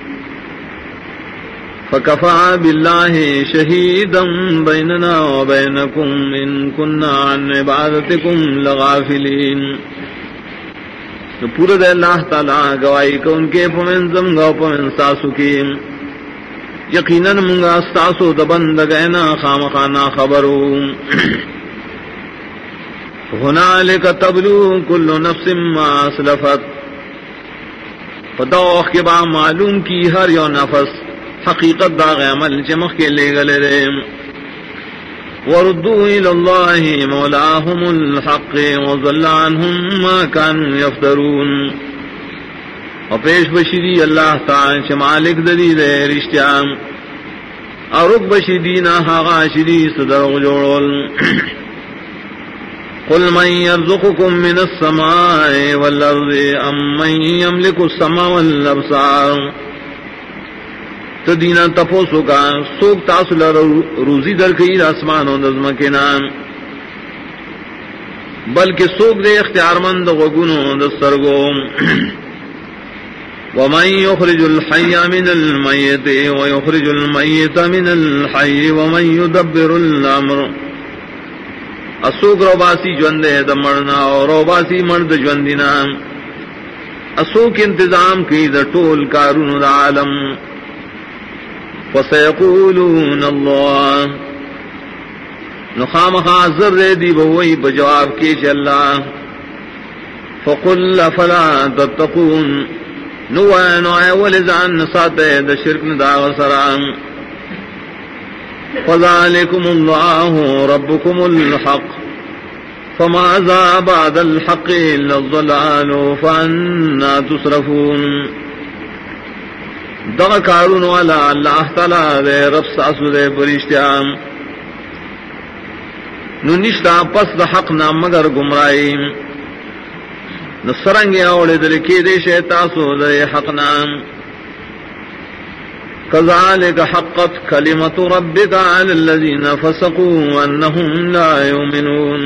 فکفا باللہ شہیدا بیننا و بینکم ان کننا عن عبادتکم لغافلین تو پورا دے اللہ تعالیٰ گواہی کون کے پمن زمگا پمن ساسو کی یقیناً منگا ساسو دبندگینا خامخانا خبرو هنالک تبلو کل نفس ما اسلفت فتوخ کے با معلوم کی ہر یو نفس حقیقت داغ عمل چمخ کے لے گلے رے وردوا الى اللہ مولاہم الحق وضل عنہم ما كانوا یفترون اور پیش بشیدی اللہ تعالی چھ مالک دلی دے رشتیام اور رک بشیدی نا حاغا شدی صدرغ جوڑول قل من يرزقكم من السماء والارض ام من يملك السماء والابصار تدینا تپوسو کا سوک تاسل روزی در کئی آسمان و نظم کے نام بلکہ سوک دے اختیار مند غگنو دسترگو ومن يخرج الحي من الميت ويخرج الميت من الحي ومن يدبر الامر اسوک روباسی جوندے دمرنا اور روباسی مرد جوندنا اسوک انتظام کی دا ٹول کارون دا عالم وسيقولون الله نخام حاضر دی بوئی بجواب کی چ اللہ فقل فلا تتقون نوان ولزان نسات دا شرک دا وسرام فذلكم الله ربكم الحق فماذا بعد الحق الا الضلال فأنا تصرفون دغ کارون والا اللہ تعالی دے رب ساسو دے پرشتیام نو نشتا پس دا حق نام مگر گمرائی نسرنگی اوڑے دلکی دے شیطاسو دے حق نام کذالک حقت کلمت ربک علی الذین فسقوا انہم لا یؤمنون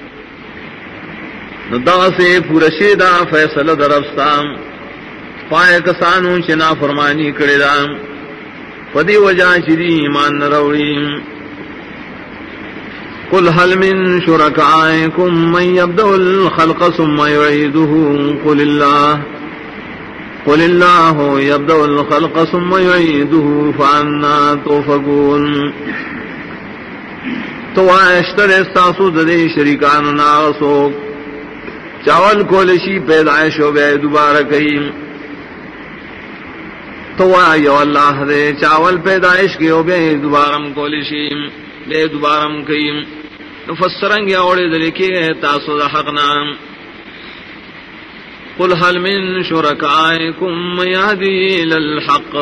نو دغ سے پورشیدہ فیصلہ در ربستام پائے کسانوں چنا فرمانی کرے دام فدی وجہ شری ایمان نروڑی قل هل من شرکائکم من یبدأ الخلق ثم یعیدہ قل اللہ یبدأ الخلق ثم یعیدہ فانا توفقون تو آئشتر استاسو دے شریکان ناغسوک چاول کولشی پیدائش ہو بے دوبارہ کئیم تو یو اللہ دے چاول پیدائش کی ہو بے دوبارم کولشیم بے دوبارم کئیم نفسرنگ یا اوڑے دلکی گئے تاسو دا حق نام قل هل من شرکائکم یهدی للحق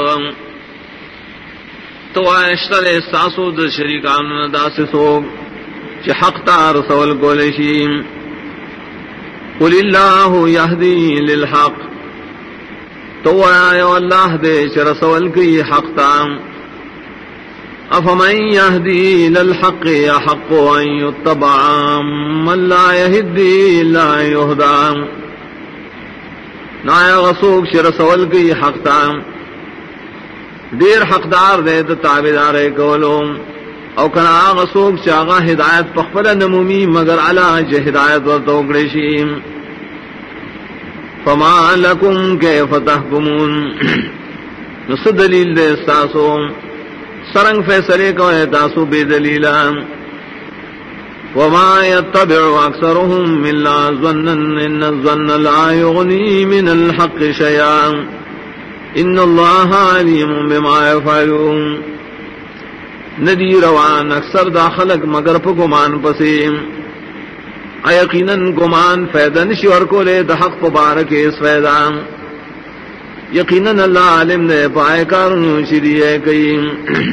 تو اشتر استاسو دا شریکان دا سسوک چی حق تار سول کولشیم قل اللہ یهدی للحق تو آیا اللہ دے چرسول کی حق تام افمن یہدی للحق یحق ان یتبع من لا یہدی لا یہدا نایا غصوک چرسول کی حق تام دیر حقدار دے تابدار کولوم او کنا غصوک چاگا ہدایت پخفل نمومی مگر علا چہ ہدایت و توقرشیم فما لکم کیف تحکمون نس دلیل دے استاسو سرنگ فیصلے کو تاسو بے دلیلا وما يتبع اکثرهم الا ظنا ان الظن لا يغني من الحق شيئا ان الله علیم بما يفعلون ندی روان اکثر داخلک مگر پا گمان پسیم یقیناً گمان فیدہ نشور کو لے دحق پبارک اس فیدہ یقیناً اللہ علم دے پائے کارنو شریعہ کئیم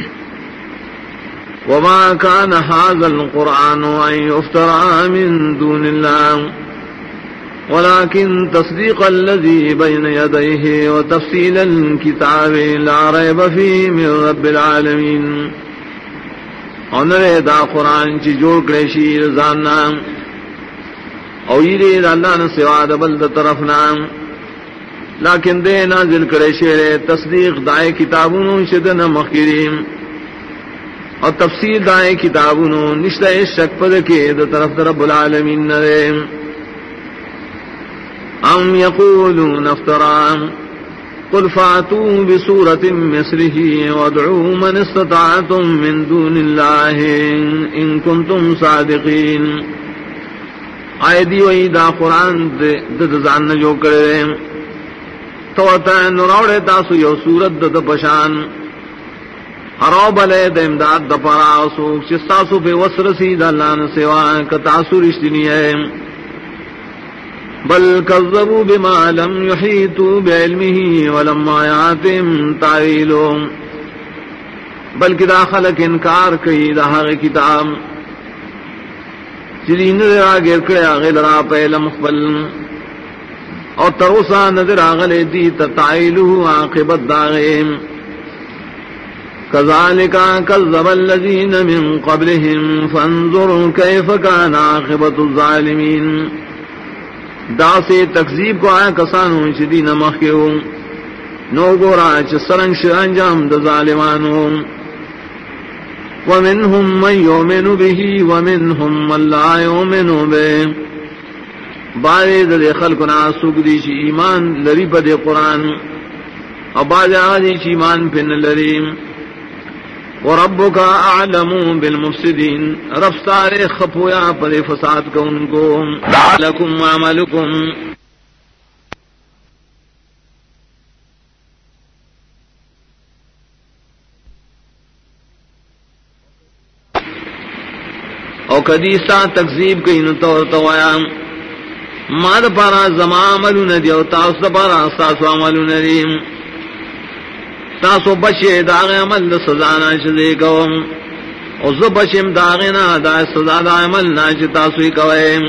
وما كان هذا القرآن أن يفترى من دون الله ولكن تصديق الذي بين يديه وتفصيل الكتاب لا ريب فيه من رب العالمين انرے دا قرآن چی جوڑ کریشی رضاننا او یری اللہ نے سوا دبل دا طرف نام لیکن دے نازل کریشی رے تصدیق دائے کتابونو شدن مخیریم اور تفسیر دائیں کتابونو نشتہ شک پد کے دا طرف رب العالمین نرے ام یقولون افترام قل فاتوا بسورة مثله وادعوا من استطعتم من دون الله ان کنتم صادقین آئے دی وئی دا قرآن دزان جو کرے تو نراوڑے تاسو یو سورت دا پشان حراب علیہ دا امداد دا پراسو چستاسو پہ وسرسی دا اللہ نے سوا کتاسو رشتنی ہے بل كذبوا بما لم يحيطوا بعلمه ولما يأتهم تأويله بلکہ دا خلق انکار کئی دا حق کتاب چلی نظر آگر کرے آگے لرا پہلا مقبل اور تروسا نظر آگلے دی تتعیلو عاقبت داغیم كذلك كذب الذين من قبلهم فانظروا كيف كان عاقبت الظالمین دا سے تکذیب کو آیا کسانوں چدی نمخ کے ہوں نو گورا چسرنگ انجام دا ظالمانوں ومنهم من يؤمن به ومنهم من لا يؤمن به بعض دے خلقنا سوک دی چی ایمان لری پا دے قرآن اور بعض آدھی چی ایمان پن لری وربک اعلم بالمفسدین رب سارے خپویا پر فساد کو ان کو لکم عملکم او کدیسا تکذیب کئی نتور توایا ماد پارا زما عملو ندی او تاس پارا ساسو عملو ندی تاسو بچے داغ عمل دا سزانا چدے کوم او زو بچم داغنا دا سزا دا عمل نا چ تاسوی کوئے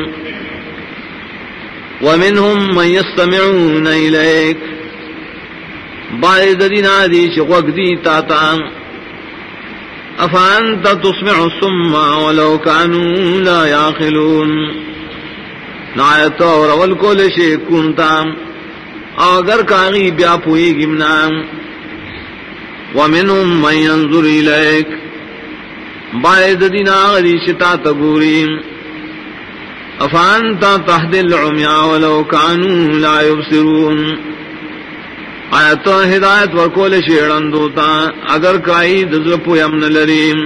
ومنهم من يستمعون الیک بعد دینا دی چوک دی تاتا افانت تسمع الصم ولو كانوا لا يعقلون نایت اور اول کول شے کنتا اگر کاغی بیا پوئی گمنا ومنهم من ينظر اليك بعد دینا غری شتا تبوری افانت تهدي العميا ولو كانوا لا يبصرون آیت ہدایت ورکول شیڑن دوتا اگر کائی دزر پویم نلریم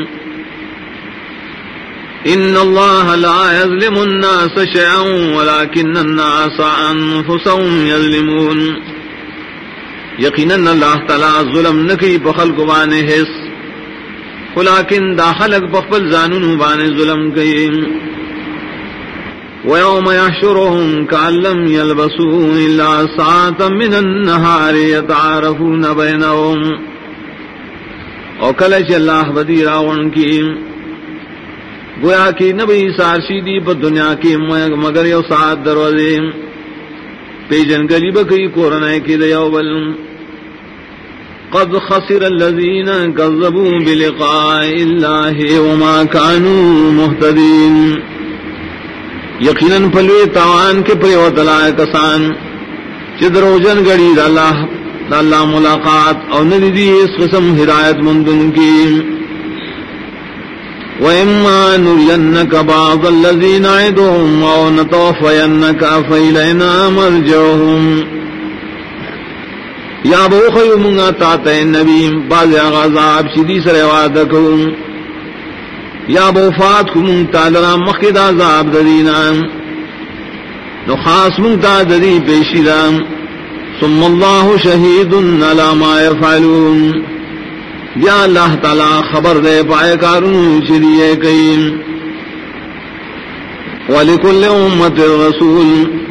ان اللہ لا یظلم الناس شیئا ولكن الناس انفسهم یظلمون یقیناً اللہ تعالی ظلم نکی بخلق بانے حس ولیکن دا خلق بخبل زانون بانے ظلم کئی وَيَوْمَ يَحْشُرُهُمْ كَأَن لَّمْ يَلْبَثُوا إِلَّا سَاعَةً مِّنَ النَّهَارِ يَتَعَارَفُونَ بَيْنَهُمْ اور کلچ اللہ بدی راون کی گویا کی نبی سارشی دی پر دنیا کی مگر یو ساعت دروازے پیجن گلی بکی کورنے کی دیوبل قد خسر الذين كذبوا بلقاء الله وما كانوا مهتدين یقیناً پلوی تاوان کے پریو تلائے کسان چدروجن گڑی دا اللہ ملاقات اور ندی اس قسم ہدایت مندن کی وَإِمَّا نُرِيَنَّكَ بَعْضَ الَّذِي نَعِدُهُمْ أَوْ نَتَوَفَّيَنَّكَ فَإِلَيْنَا مَرْجِعُهُمْ یا بوخیو منگا تاتے نبی باز عذاب شدی سر وعدکم یا بوفات کو منگتا لرا مخد عذاب ددینا نو خاص منگتا ددی پیشیدا ثم اللہ شہید علی ما یفعلون یا اللہ تعالی خبر دے پائے کارون چلیے کئی ولکل امت رسول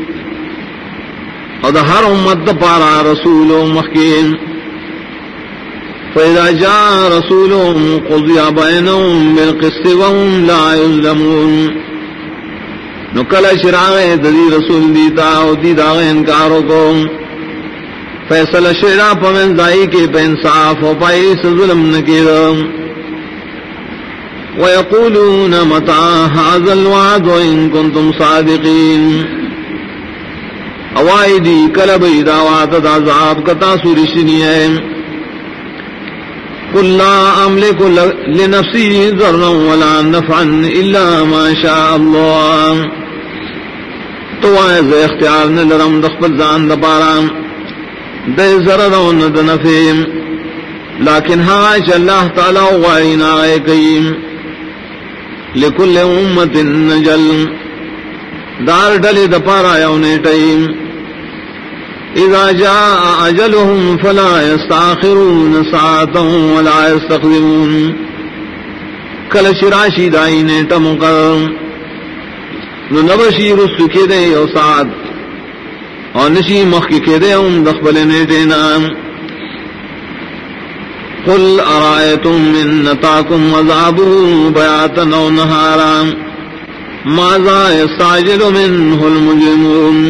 اور ہر امت پارا رسول مخین فإذا جاء رسولهم قضي بينهم بالقسط وهم لا يظلمون نکل شراغ ددی رسول دیتا او دی داغ انکاروں کو فیصلہ شرا پمن دائی کے بانصاف و پائی سے ظلم نکیرم ويقولون متى هذا الوعد وإن كنتم صادقين اوائدی کلبی دعوات عذاب کتا سورشنی ہے قل لا املك لنفسي ضرا ولا نفعا الا ما شاء الله تو از اختیار نہ لرم دخل زان دبارا دے ضرر و نہ نفع لیکن ہاش اللہ تعالی وعینا قیم لكل امه نجل دار ڈلے دپارا یونے ٹائم اذا جاء اجلهم فلا يستاخرون ساعة ولا يستقدمون کل شراشی دائین تمقرر نبشی رسو کے دے او ساعت اور نشی مخی کے دے ام دخبل نیٹینا قل ارائیتم من نتاکم عذابه بیاتا و نہارا ماذا یستعجل منه المجرمون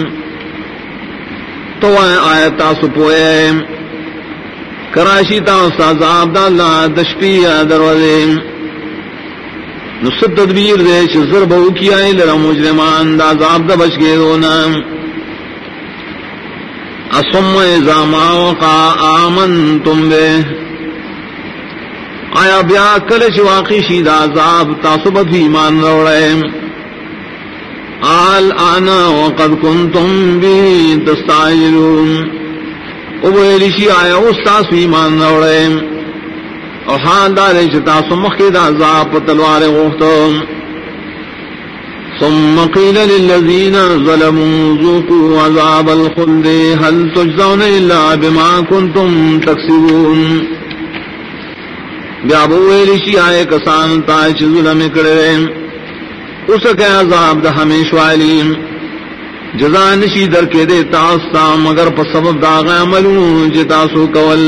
تو آیتا سپوئے کراشی تا استاذ عبداللہ دشپیہ دروازے نصد تدبیر دے چزر بہو کیا لرا مجرمان دا عذاب دا بچ گئے دونا اسم اذا ما وقع آمنتم بے آیا بیا کلچ واقعی شید عذاب تاسبت بھی ایمان روڑے آل آنا وقد کنتم بھی تستعجلون ابویلشی آیا استاس بھی ایمان روڑے اور حال دارے چتاسو مخید عذاب تلوار غفتم ثم قیل للذین ظلموا ذوقوا عذاب الخلد هل تجزون الا بما کنتم تکسبون بیابو ویلشی آئے کسان تاچ ظلم کرے اس کے عذاب دا ہمیش والیم جزا نشی در کے دے تاستا مگر پس سبب داغ عملون جتاسو کول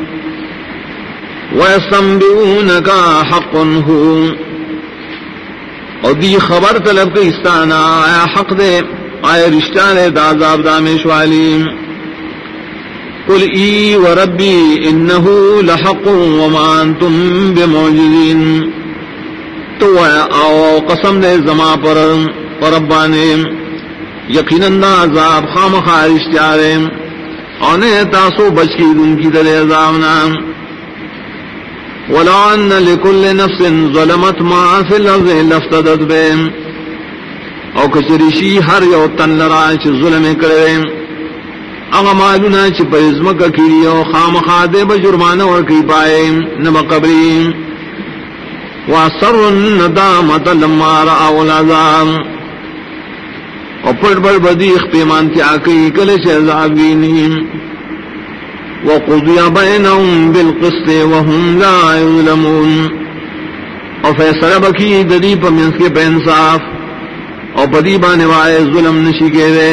وَيَسْتَنْبِئُونَكَ حَقٌّ هُوَ اور دی خبر طلب کے استانا آیا حق دے آیا رشتہ دے دا عذاب دامیش والیم قل ای وربی انہو لحق وما انتم بمعجزین تو آو قسم دے زما پر ربانے یقیناً دا عذاب خام خارش جارے اونے تاسو بچی دن کی دل عذابنا وَلَوْ أَنَّ لِكُلِّ نَفْسٍ ظَلَمَتْ مَا فِي الْأَرْضِ لَافْتَدَتْ بِهِ او کچریشی ہر یو تن لرا چ ظلم کرے اغا مالونا چ پرزمک کیری او خامخادے بجرمانہ ورکی پائے نہ قبری وَأَسَرُّوا النَّدَامَةَ لَمَّا رَأَوُا الْعَذَابَ اور پڑ بڑ بدیخ پیمان کی آکی کلش عذاب وینیم وَقُضِيَ بَيْنَهُمْ بِالْقِسْطِ وَهُمْ لَا يُظْلَمُونَ اور فیصلہ بکی ددی پر منس کے بے انصاف اور بدی بانوائے ظلم نشی کے دے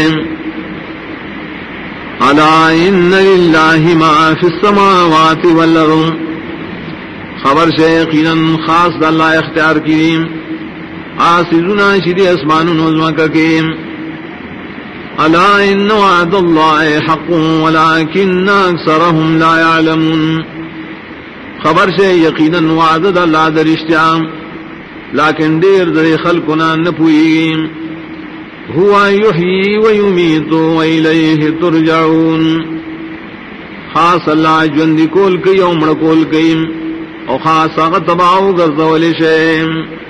الا ان للہ ما فی السماوات والارض خبر سے یقیناً خاص اللہ اختیار کریم آسیزنا شدی اسمان نظمہ ککیم الا ان وعد اللہ حق ولكن اکثرهم لا يعلمون خبر سے یقیناً وعد اللہ درشتہ لیکن دیر در خلقنا نپوئی هو یحیی ویمیت وإلیہ ترجعون خاص اللہ جوندی کول کئی عمر کول کئی اور خاص اغت تباؤ گرزول شیم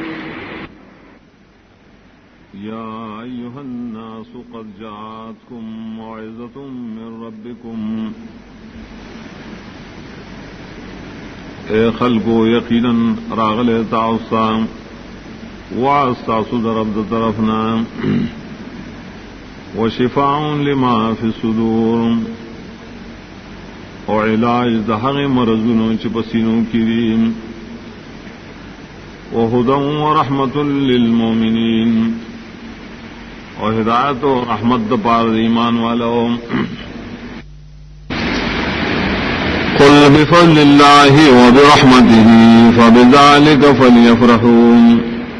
یا ایہا الناس قد جاءتکم موعظۃ من ربکم اے خلقو یقیناً راغل تعصا وعستاسو درب طرفنا وشفاء لما فی الصدور اور علاج دہغ مرضونو چپسینوں کریم وہدى ورحمت للمومنین اور ہدایت و رحمت پار ایمان والو قل بفضل اللہ وبرحمته فبذلك فلیفرحون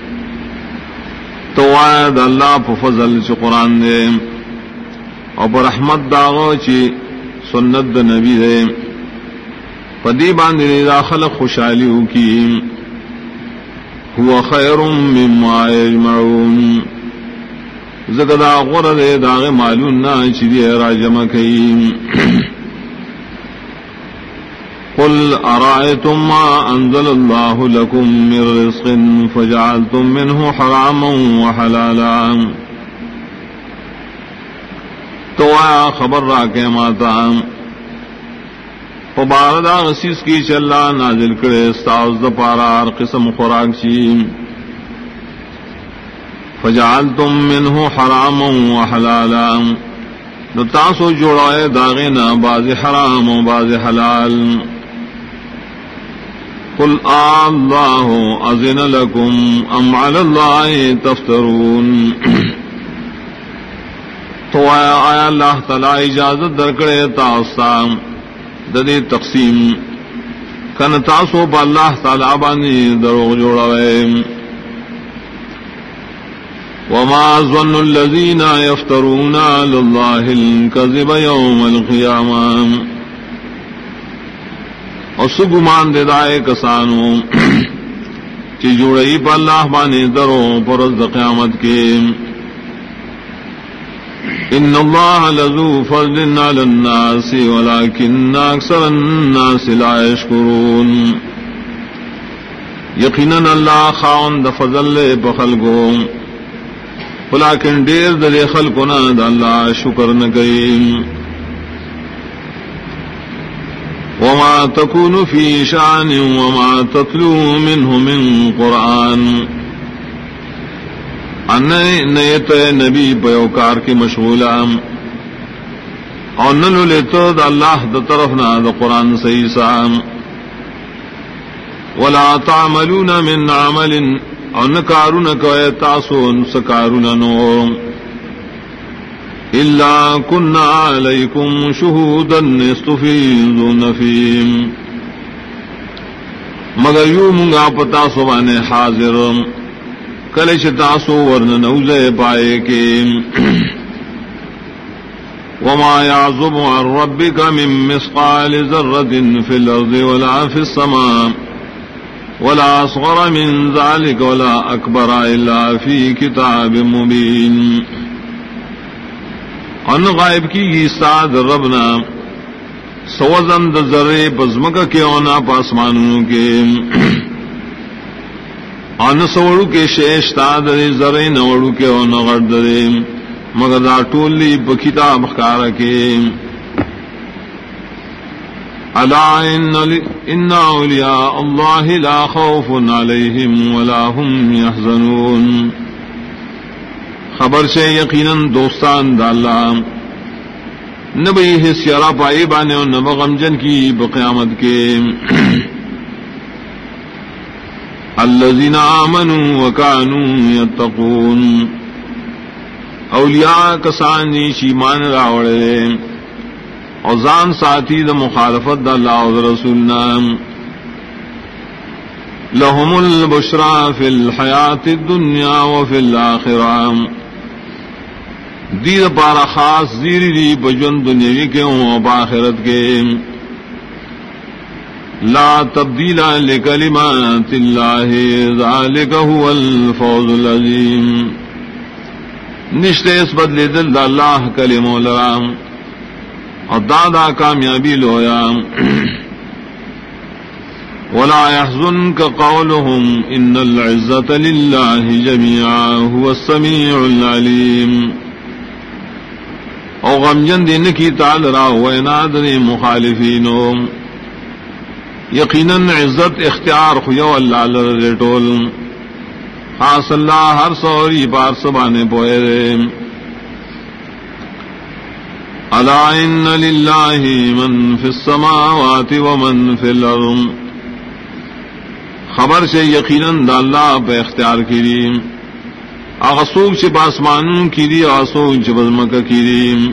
تو آید اللہ پا فضل چی قرآن دے اور برحمت داغو چی سنت دا نبی دے پدی باندی دا خلق خوشحالیو کی هو خیر مما یجمعون زکدا غرد داغ معلوم نا چی دی راجمع کئی قل ارائیتم ما انزل اللہ لکم من رزق فجعلتم منہ حراما وحلالا تو آیا خبر راکے ماتا فباردا غسیس کی چلا نازل کرے استاوز دا پارار قسم خوراک چی فجعلتم منہ حراما وحلالا نو تاسو جوڑائے داغینا باز حرام و باز حلال قل اللہ اذن لکم ام علی اللہ تفترون تو آیا اللہ تعالی اجازت درکڑے تاستا ددی تقسیم کن تاسو با اللہ تعالی بانی دروغ جوڑاوے وما ظن الذين يفترون على الله الكذب يوم القيامة اور سگمان دے دائے کسانو چی جوڑئی پا اللہ بانے درو پر از قیامت کے ان اللہ لذو فضل علی الناس ولكن اکثر الناس لا يشکرون یقیناً اللہ خاوند فضل بخلقو ولیکن دیر دل خلقنا دا اللہ شکر نکریم وما تكون في شأن وما تتلو منه من قرآن ان نیت نبی پیوکار کی مشغولا اور نلو لیتو دا اللہ دا طرفنا دا قرآن سیسا ولا تعملون من عمل اور نکارون کوئے تاسون سکارون نو الا كنا علیکم شہودا استفیضون فیم مگر یوں منگا پتا سوانے حاضر کلش تاسو ورن نوزے پائے کے وما يعزب عن ربك من مثقال ذرة في الأرض ولا في السماء ولا أصغر من ذلك ولا أكبر إلا في كتاب مبين ان غائب کی استاد ربنا سوزن د ذرے بزمک کے اونا پاسمانوں کے ان سوڑو کے شیشتا درے ذرے نوڑو کے اونا غرد درے مگر دا ٹولی بکتاب خکارا کے الا ان اولیاء اللہ لا خوف علیہم ولا هم يحزنون خبر سے یقیناً دوستان دا اللہ نبی حسیارا پائی بانے اور نبا غمجن کی بقیامت کے الذین آمنوا وکانوا یتقون اولیاء کسانی شیمان راوڑے اور زان ساتھی دا مخالفت دا اللہ و رسولنا لهم البشرى في الحیات الدنیا وفي الآخرہ دید پارا خاص زیری دی بجن دنیاوی کے ہوں باخرت کے لا تبدیل لکلمات اللہ ذالک هو الفوز العظیم نشتے اس بدلے دل اللہ کلمہ لرام اور دادا کامیابی لویا ولا يحزنك قولهم ان العزة لله جميعا هو السميع العليم او غمجن دین کی تعال را وینادر مخالفینو یقیناً عزت اختیار خیو اللہ لرٹول خاص اللہ ہر سوری پار سبانے پوئے رے الا ان للہ من فی السماوات ومن فی الارض خبر سے یقیناً دا اللہ پہ اختیار کری اغسوب سے پاسمانوں کیری آسوب سے بزمکہ کیری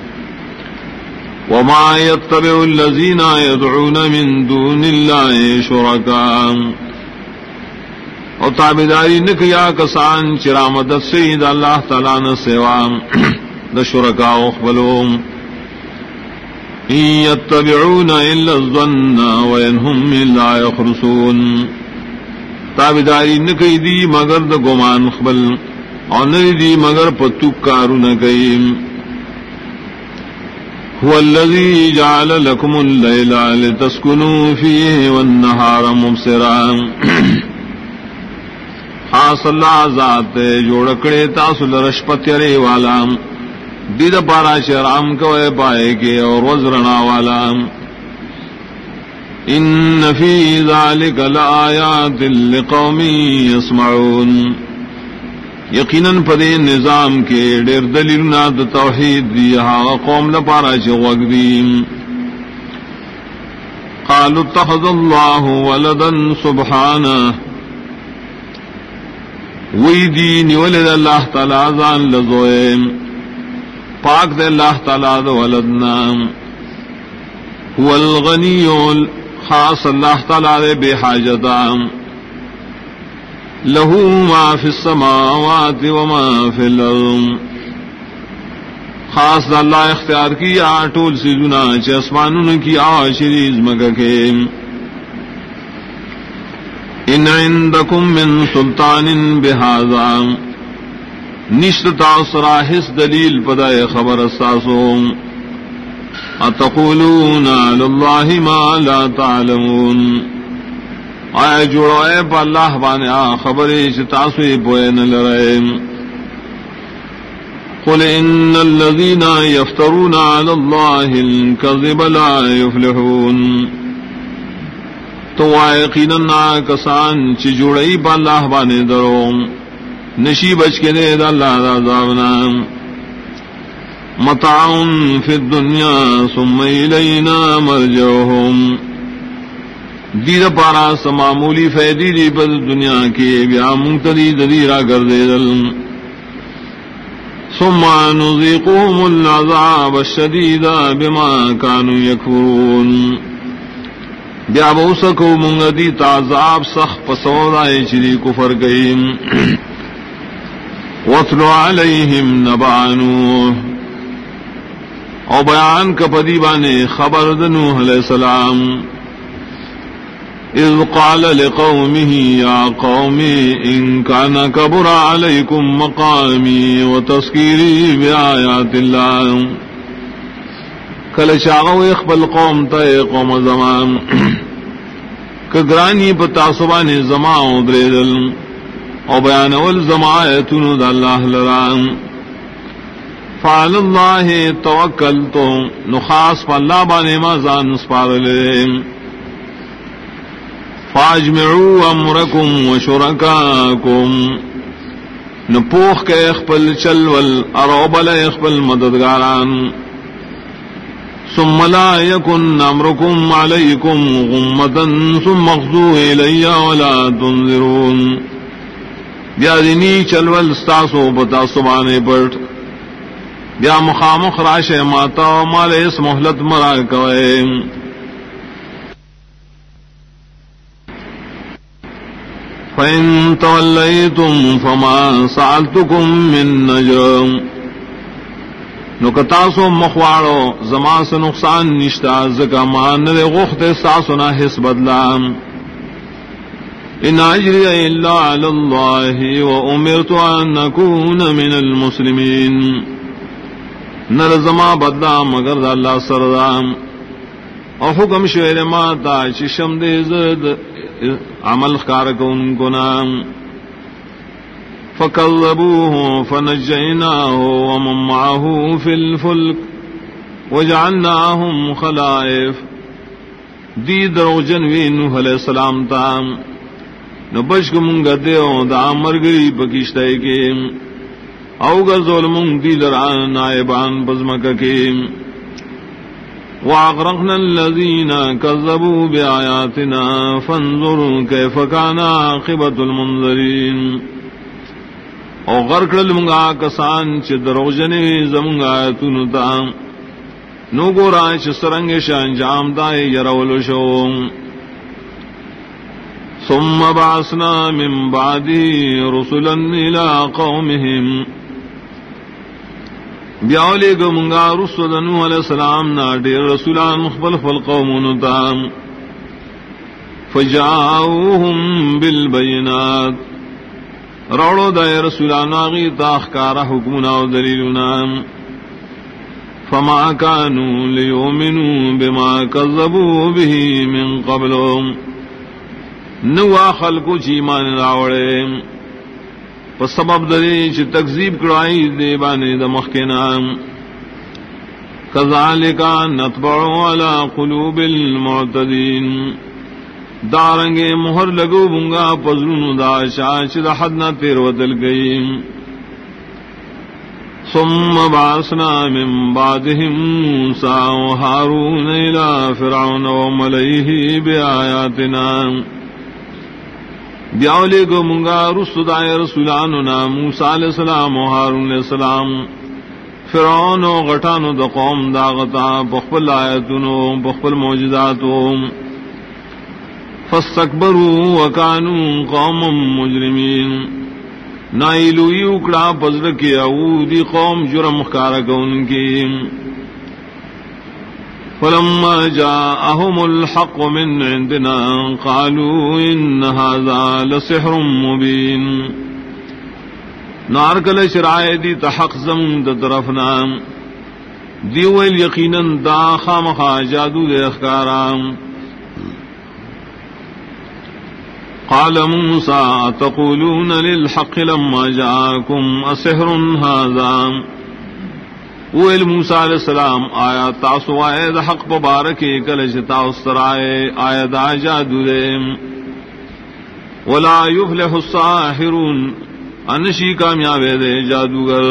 وما يتبع الذين يدعون من دون الله شركاء اور تابداری نکیا کسان چرا مدد سید اللہ تعالیٰ نے سوا دا شرکاء اخبلوم ان يتبعون الا الظن وانهم لا يخرصون تابداری نکی دی مگر دا گمان خبل اور نری دی مگر پتوک کارو نکیم هو الذي جعل لكم الليل لتسكنوا فيه والنهار مبصرا خاص اللہ ذات جوڑکڑے تاسل رشپتیرے والا دید پارا شرام کوئے پائے کے اور وزرنا والا ان فی ذلک لآیات لقوم یسمعون یقیناً پدے نظام کے ڈیر دلیلنا دا توحید دی ہاں قوم لپارا چوک دی قالوا اتخذ اللہ ولدا سبحانہ وی دین ولد اللہ تعالی ذان لزوئے پاک دے اللہ تعالیٰ دے ولدنا. هو الغنی خاص اللہ تعالیٰ دے بے حاجتا. لہو ما فی السماوات وما فی الارض خاص دا اللہ اختیار کی آٹول سی جنا چھ اسمانون کی آشریز مگا کے. ان عندکم من سلطان بہذا نشتا صراحس دلیل پدائے خبر استاسو. اتقولون علی اللہ ما لا تعلمون آیا جوڑوئے پا اللہ بانے خبری چتاسوی پوئے نلرائے. قل ان الذین یفترون علی اللہ الکذب لا یفلحون تو یقیناً کسان چی جوڑئی پا اللہ بانے درو نشی بچ کے دے دا اللہ دا عذابنا. متاع فی الدنیا ثم الینا مرجعہم دید پارا سمامولی فیدی دی پر دنیا کی بیا منتدی ددیرہ کر دے دل. ثم نذیقهم العذاب الشدید بما كانوا یکفرون بیا بوسکو منگدی تعذاب سخت پسودائے چلی کفر گئیم. وَاتْلُ عَلَيْهِمْ نَبَأَ نُوحٍ او بیان کپدی بانے خبر نوح علیہ السلام. اذ قال لقومه یا قوم ان کان کبر علیکم مقامی وتذکیری بآیات اللہ کل چاغو اقبل قوم تے قوم زمان کگرانی پتاسبان زمان دریدل او بیان والزمایتون دا اللہ لران. فعلی اللہ توکلتو نخاص پا اللہ بانے ما زان سپار لے. فاجمعوا امرکم و شرکاکم نپوخ کے اخپل چلول اروبل اخپل مددگاران. ثم لا یکن امرکم علیکم غمتا ثم اخذوا الی ولا تنظرون بیا دینی چلول ستاسو پتا سبانے پٹ بیا مخامخ راش ماتا مال اس محلت مرا کوئے. فَإِن تَوَلَّيْتُمْ فَمَا سَأَلْتُكُمْ مِن نَّجْرٍ نکتاسو مخوارو زما سے نقصان نشتا زکا مان دے غخت ساسنا حس بدلام. ان اجری الا علی اللہ وامرت ان اکون من المسلمین نر زما بدلا مگر دا اللہ سردام اور حکم شعر ماتا چشم دے زد عمل خارکون کو نام. فكذبوه فنجيناه ومن معه في الفلك وجعلناهم خلائف دی درو جنوی نوح علیہ السلام تام نبشک منگا دیو دا مرگری پکشتے کے او گزول منگ دی لران نائبان بزمک کے. وَأَغْرَقْنَا الَّذِينَ كَذَّبُوا بِآيَاتِنَا فَانظُرْ كَيْفَ كَانَ عَاقِبَةُ الْمُنذَرِينَ او غرقل منگا کسان چ دروجنے زمنگا آیتونو تا نو گورا چ سرنگ انجام دائے یرولو شو. ثم بعثنا من بعده رسلا الى قومهم بیاولے گو منگا رسول نوح علیہ السلام نا دیر رسولان مخبلف القومون تا فجاؤهم بالبینات روڑو دائے رسولان آغی تاخکارا حکمنا و دلیلنا. فما كانوا ليؤمنوا بما كذبوا به من قبلهم نوا خلقو چیمان راوڑے پس سبب دری چی تکذیب کرائی دے بانے دا مخینا. كذلك نطبع على قلوب المعتدين دارنگے مہر لگو بنگا پزرون دا شاچ دا حد نہ تیر ودل گئی. ثم بعثنا من بعدهم موسى وهارون الى فرعون وملئه بآياتنا بیاولے گو منگا رسول دائے رسولاننا موسیٰ علیہ السلام و ہارون علیہ السلام فرعون و غٹانو دا قوم داغتا بخبل آیتنو بخبل معجزاتو فاستکبروا وکانو قوم مجرمین نائلوی اکڑا پزر کی او دی قوم جرم خارک ان کی فلما جاءهم الحق من عندنا قالوا ان هذا لسحر مبين نارکل شرائع دی تحق زم د طرفنا دیویل یقینا دا خامخا جادو دے اخکارام قال موسى تقولون للحق لما جاءكم اسحر هذا ویل موسیٰ علیہ السلام آیا تاسو آئے دا حق پبارکی کلش تاؤسترائے آیا دا جادو دے ولا یفلح الساحرون انشی کامیابے دے جادوگر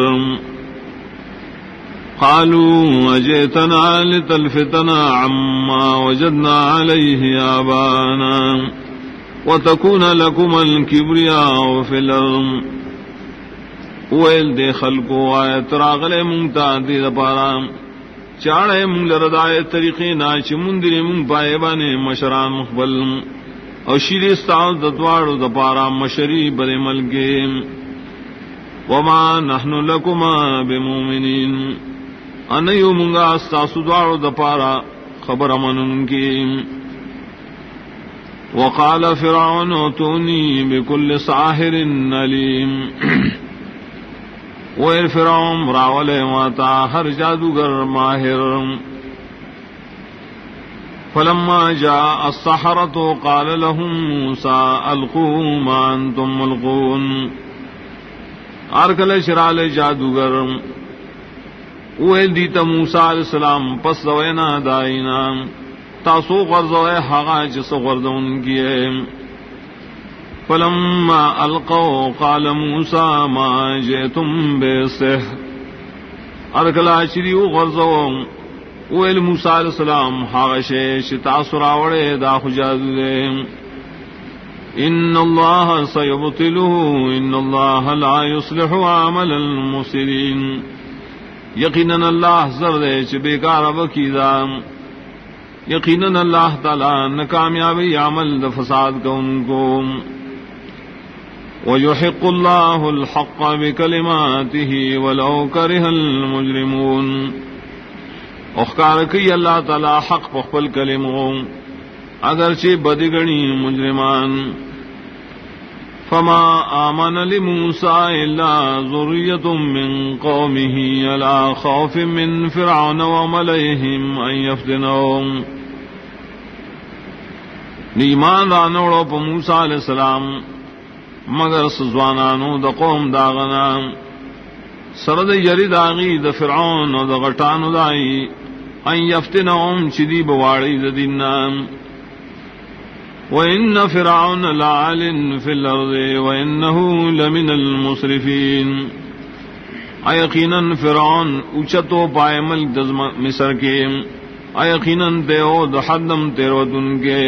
قالوا اجئتنا لتلفتنا عما وجدنا علیہ آبانا وتكون لكم الكبرياء في الأرض ویل دے خلقو آیت راغلے مونگتا دی دپارا چاڑے مونگ لردائے طریقے ناچ مندری مونگ پائے بانے مشران مخبل او شیر استعال دتوارو دپارا مشری بر ملگے وما نحن لکما بمومنین انیو مونگا استاسو دوارو دپارا خبر منن کی وقال فرعون اتونی بكل ساحر علیم ویر فرعون راولے ماتا ہر جادوگر ماہر فلما جاء السحرة قال لهم موسى القوا ما انتم ملقون ارکل شرال جادوگر ویل دیتا موسیٰ علیہ السلام پس دوینا دائینا تاسو غرزوئے حقا جس غرزون کیے فلما القوا قال موسى ما جئتم بسحر ارکلا شریو غرزو ویل موسیٰ علیہ السلام حاغشے شتا سراوڑے دا خجادو دے ان اللہ سیبطلہ ان اللہ لا يصلح عمل المفسدین یقیناً اللہ زردے چ بیکار وکیدا یقیناً اللہ تعالی ناکامیابی عمل دا فساد کا ان کو وَيُحِقُّ اللَّهُ الْحَقَّ بِكَلِمَاتِهِ وَلَوْ كَرِهَ الْمُجْرِمُونَ اخکار کی اللہ تعالی حق پخپل کلموں اگرچہ بدگنی مجرمان فما آمن لموسى إلا ذرية من قومه على خوف من فرعون وملئهم أن يفتنهم ایمان رانوڑو پا موسیٰ علیہ السلام مگر سزوانانو دا قوم داغنا سرد یری داغی دا فرعون و دا غٹانو دائی ان یفتنهم چدی بواڑی دا دیننا وَإِنَّ فِرْعَوْنَ لَعَالٍ فِي الْأَرْضِ وَإِنَّهُ لَمِنَ الْمُسْرِفِينَ ایقیناً فرعون اچتو پائے ملک دز مصر کے ایقیناً دیو دا حدم تیرودن کے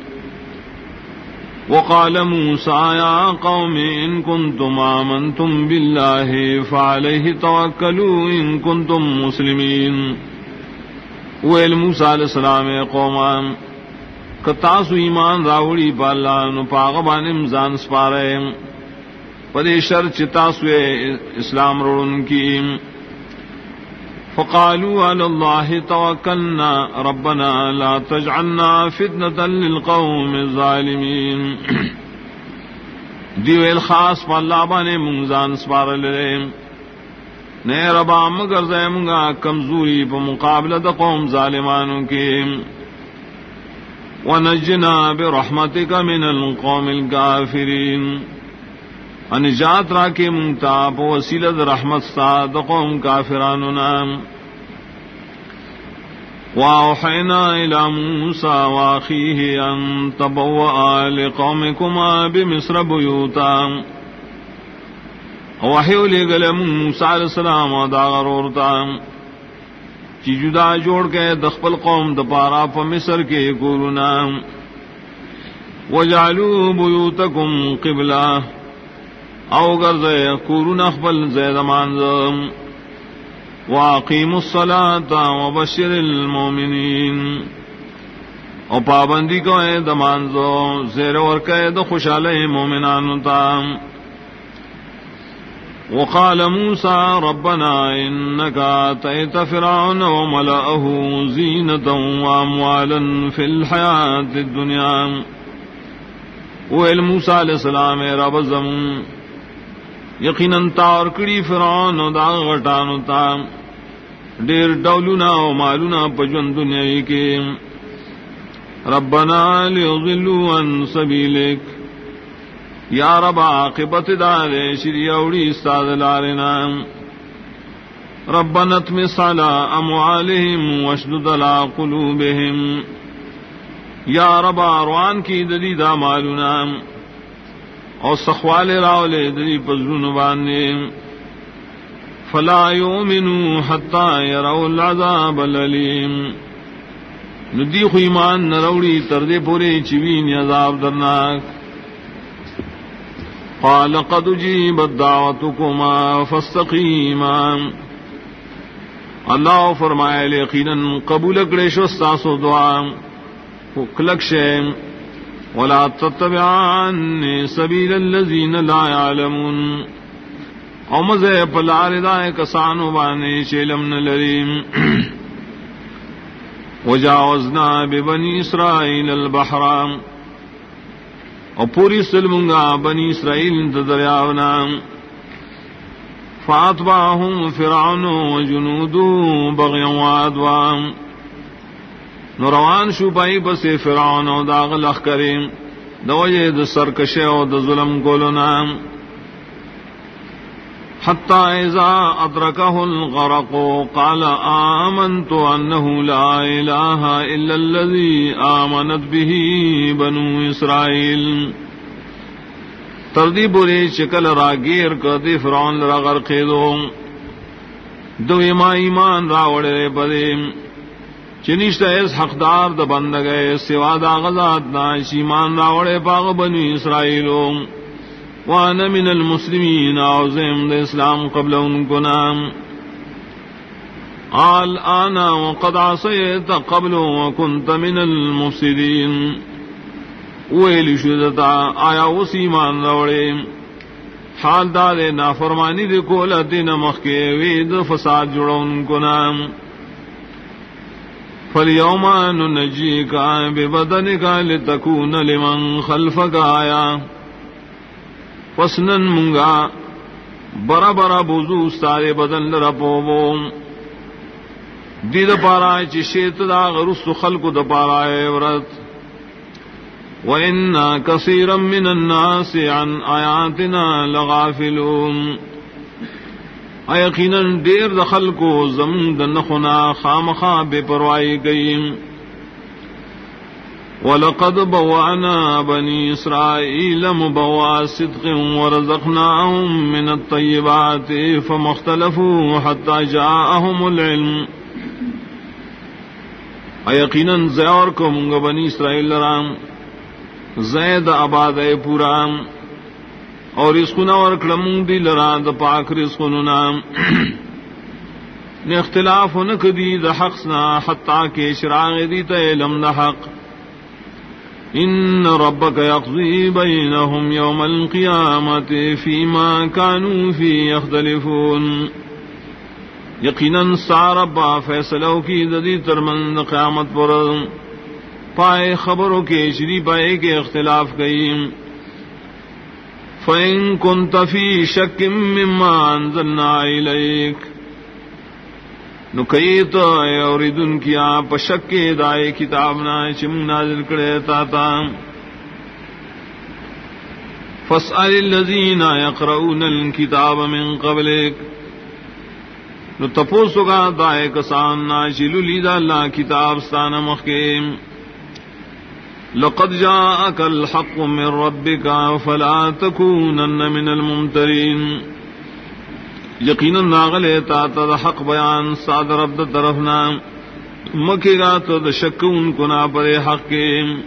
وقال موسى يا قوم إن كنتم آمنتم بالله فعليه توكلوا إن كنتم مسلمين ویل موسیٰ علیہ السلام قومان کتاسو ایمان راوڑی پا اللہ نو پاغبان امزان سپارے پدے شر چتاسو اسلام روڑن کی فقالوا على الله توكلنا ربنا لا تجعلنا فتنة للقوم الظالمين دیویل خاص پا اللہ بانے منگزان سپار لے نئے ربا مگر زے منگا کمزوری پا مقابلہ دا قوم ظالمانوں کے ونجنا برحمتک من القوم الكافرین انجات راکے منگتا پا وسیلہ دا رحمت ساد قوم کافراننا وَأَوْحَيْنَا إِلَى مُوسَى وَأَخِيهِ أَن تَبَوَّآ لِقَوْمِكُمَا بِمِصْرَ بُيُوتًا وحیو لے گلے موسیٰ علیہ السلام دا غرورتا چی جدا جوڑ کے دخپل قوم دپارا پا مصر کے کورنا وَجَعَلُوا بُيُوتَكُمْ قِبْلَةً او گرزے کورن اخبل زیدمان واقیموا الصلاة وبشر المؤمنین او پابندی کو اے دمانزو زیر ورکے د خوشالے مومنانو تا وقال موسى ربنا إنك آتيت فرعون وملأه زينة وأموالا في الحياة الدنيا وإل موسى علیہ السلام رب زمون یقیناً تار کڑی فرعون دا غٹانو تا دیر دولنا و مالنا پجون دنیای کے ربنا لیضلوا عن سبیلک یا رب عاقبت دار شری اوڑی استاد لارنا ربنا اطمس على اموالهم واشدد على قلوبهم یا رب اروان کی دلی دا مالنا اور سخوال راولے دلی پزرون بانے فلا یؤمنوا حتى يروا العذاب العلیم ندیخ ایمان نروڑی تردے پورے چوین عذاب درناک قال قد اجیبت دعوتکما فاستقیما اللہ فرمائے یقیناً قبول اکڑیش استاسو دعا کلک شیم ولا تتبعان سبیل الذین لا يعلمون او مزے پلاردائے کسانو بانے شیلم نلریم وجاوزنا ببنی اسرائیل البحرام اور پوری سلمنگا بنی اسرائیل دریاونا فاتبعهم فرعون وجنوده بغيا وعدوا نوروان شوپائی بس فرعون و داغ لخکریم دوجہ د سرکشے و د ظلم کولنا حتى اذا ادركه الغرق قال آمنت انه لا اله الا الذي آمنت به بنو اسرائیل تردی بولی شکل راگیر کردی فرعون را غرقی دو ایمان راوڑے بدیم چنیشتا اس حقدار دا بندگئے سوا دا غزات ناش ایمان راوڑے پاغ بنی اسرائیلو وانا من المسلمین عظیم دا اسلام قبل ان کو نام آل آنا وقد عصیت قبل وکنت من المفسدین ویلی شدتا آیا اس ایمان روڑے حال دارے نافرمانی دے کولا دین مخکے وید فساد جڑا ان کو نام فَالْيَوْمَ نُنَجِّيكَ بِبَدَنِكَ لِتَكُونَ لِمَنْ خَلْفَكَ آيَةً فسنن منگا برا برا بوزو سارے بدن لرپوبو دی دا پارا چشیت دا غرس خلق دا پارا عبرت وَإِنَّا كَثِيرًا مِّنَ النَّاسِ عَنْ آيَاتِنَا لَغَافِلُونَ یقیناً دیر دخل کو زمین دنخنا خامخا بے پروائی گئیم وَلَقَدْ بَوَّأْنَا بَنِي إِسْرَائِيلَ مُبَوَّأَ صِدْقٍ وَرَزَقْنَاهُمْ مِنَ الطَّيِّبَاتِ فَمَا اخْتَلَفُوا حَتَّى جَاءَهُمُ الْعِلْمُ یقیناً زیور کو منگا بنی اسرائیل رام زید آباد پورام اور رزقنا ورکڑمون دی لرا دا پاک رزقنا نے اختلاف نکدی دا حقنا حتیٰ کہ شراغ دی تا علم دا حق ان ربک یقضی بینہم یوم القیامت فیما کانوا فی یختلفون یقیناً ساربا فیصلوں کی ددی ترمند قیامت پر پائے خبروں کے شری پائے کے اختلاف گئیم فَإِن كُنتَ فِي شَكٍّ مِّمَّا أَنزَلْنَا إِلَيْكَ نُكَيْتَ يَوْرِدُن کیا پشک دائے کتابنا چم نازل کرے تاتا فَاسْأَلِ الَّذِينَ يَقْرَؤُونَ الْكِتَابَ مِن قَبْلِكَ نو تپوسو گا دائے کسان ناشلو لیدہ اللہ کتاب ستانا مخیم لقد جاءك الحق من ربك فلا تكونن من الممترين یقینا ناغلے تا تا حق بیان ساد رب طرفنا مکے گا تو شکون کنا پر حق کے